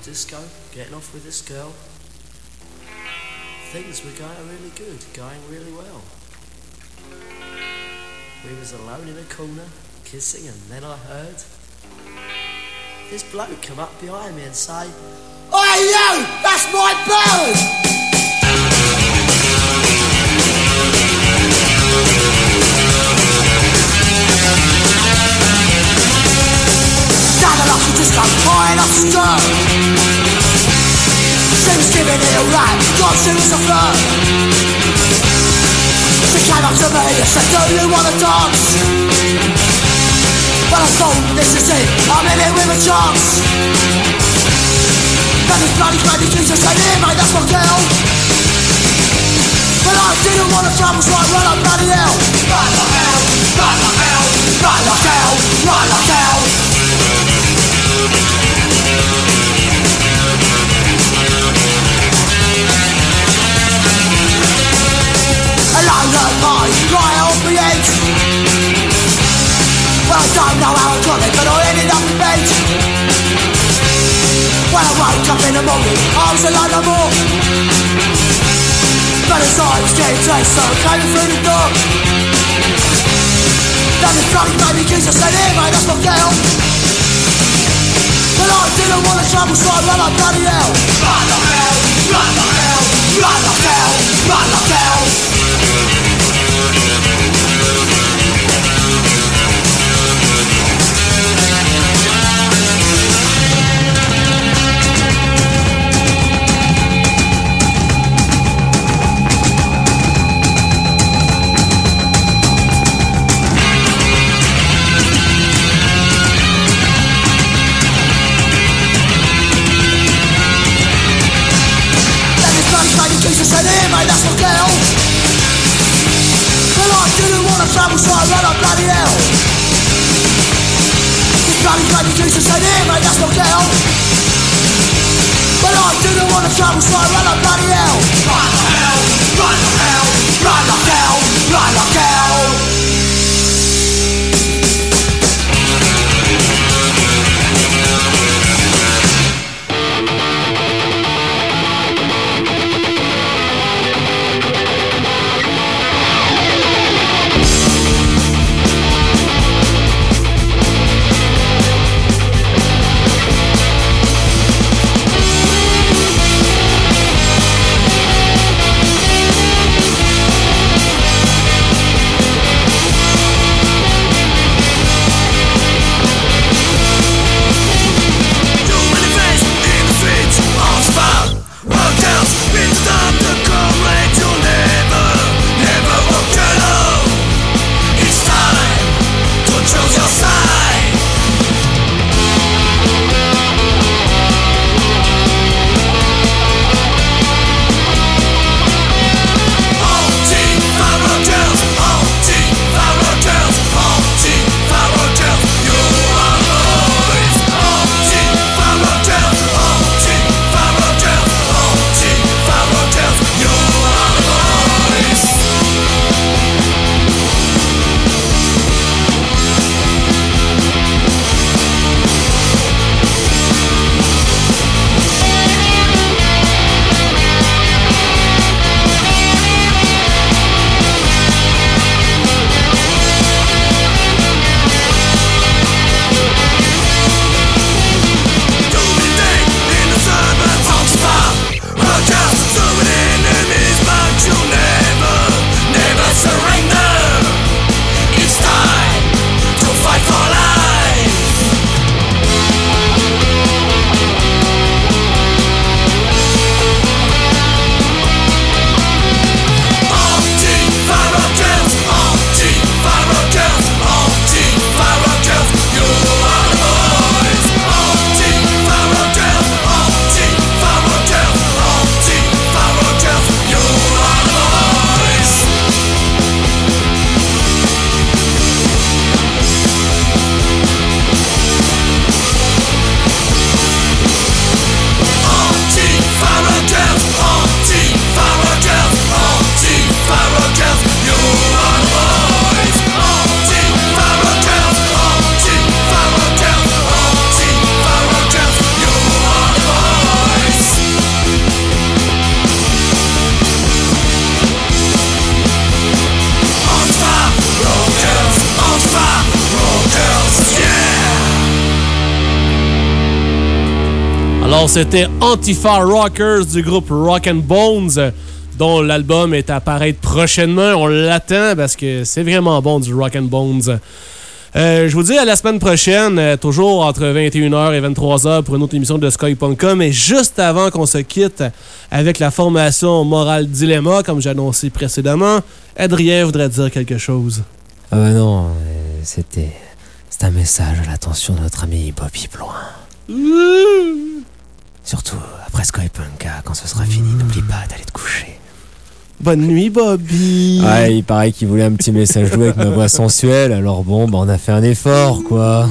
disco, getting off with this girl. Things were going really good, going really well. We was alone in a corner, kissing, and then I heard this bloke come up behind me and say, "Oi you, that's my bird!" Standing up to disco, pouring up skirt. She was giving it a rap, God, she was a flirt. She came up to me and said, "Do you wanna dance?" But I thought, this is it, I'm in it with a chance. Then this bloody crazy Jesus said, "Here mate, that's my girl." But I didn't wanna trouble, so I ran up bloody hell. Run like hell, run like hell, run like hell, run like hell. Alone at night, right off the edge. Well, I don't know how I got it, but I ended up in bed. When I woke up in the morning, I was alone no more. But as I was getting dressed, so I came through the door. Then this bloody baby Jesus said, "Here mate, that's my girl." But I didn't want to trouble, so I ran like bloody hell. Run like hell, run like hell, run like hell, run like hell. Jesus said, "Here mate, that's my girl." Well, I didn't want to travel, so I ran up bloody hell. This bloody baby Jesus said, "Here mate, that's my girl." Well, I didn't want to travel, so I ran up bloody hell. Run like hell, run like hell, run like hell, run like hell. Alors, c'était Antifa Rockers du groupe Rock and Bones, dont l'album est à paraître prochainement. On l'attend parce que c'est vraiment bon du Rock and Bones. Euh, je vous dis à la semaine prochaine, euh, toujours entre vingt et une heures et vingt-trois heures pour une autre émission de Sky point com. Et juste avant qu'on se quitte avec la formation Moral Dilemma, comme j'ai annoncé précédemment, Adrien voudrait dire quelque chose. Ah bah non, euh, c'était... C'est un message à l'attention de notre ami Bobby Bloin. Mmh. Surtout après Sky point com, quand ce sera fini, n'oublie pas d'aller te coucher. Bonne nuit, Bobby. Ouais, il paraît qu'il voulait un petit message doux avec ma voix sensuelle, alors bon, bah on a fait un effort, quoi.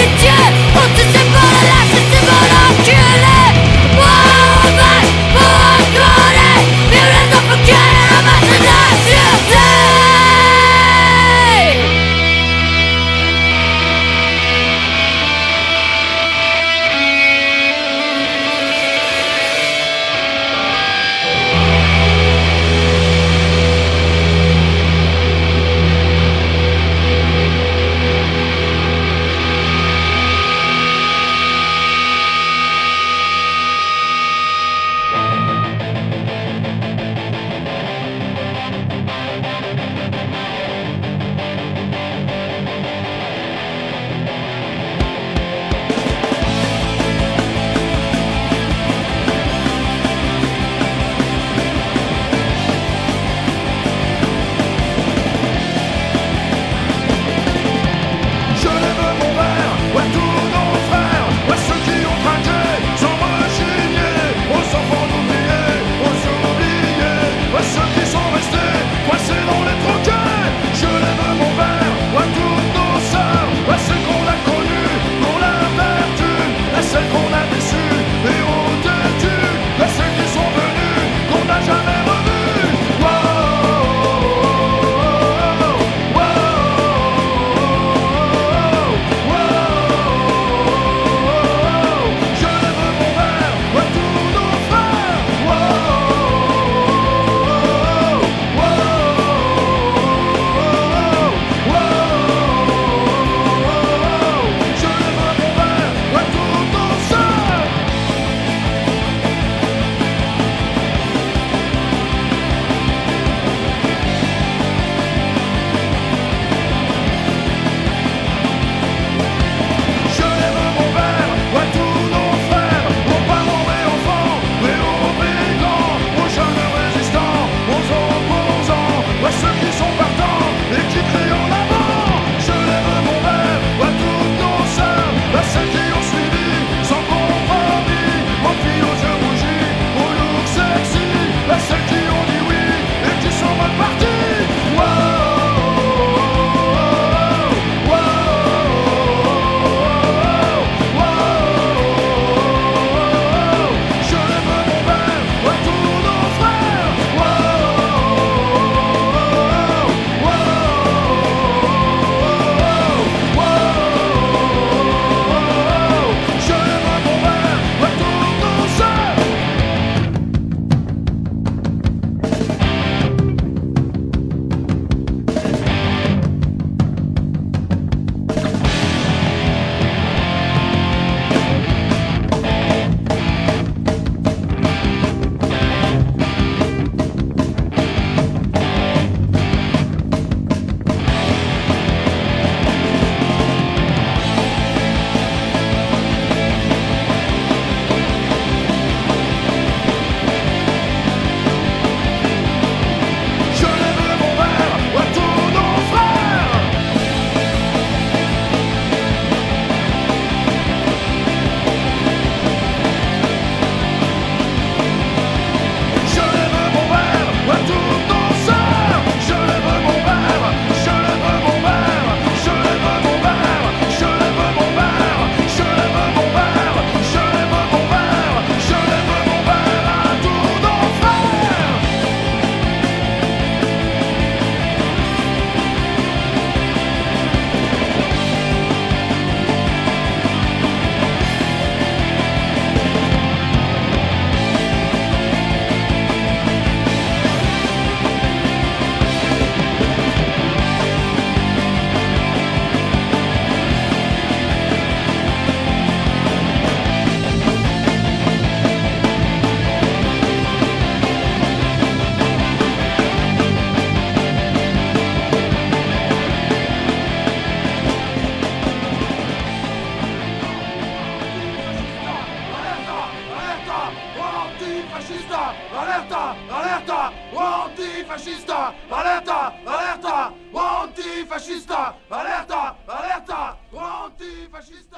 Bye. Alerta, alerta, alerta, antifascista, alerta, alerta, antifascista, alerta, alerta, antifascista.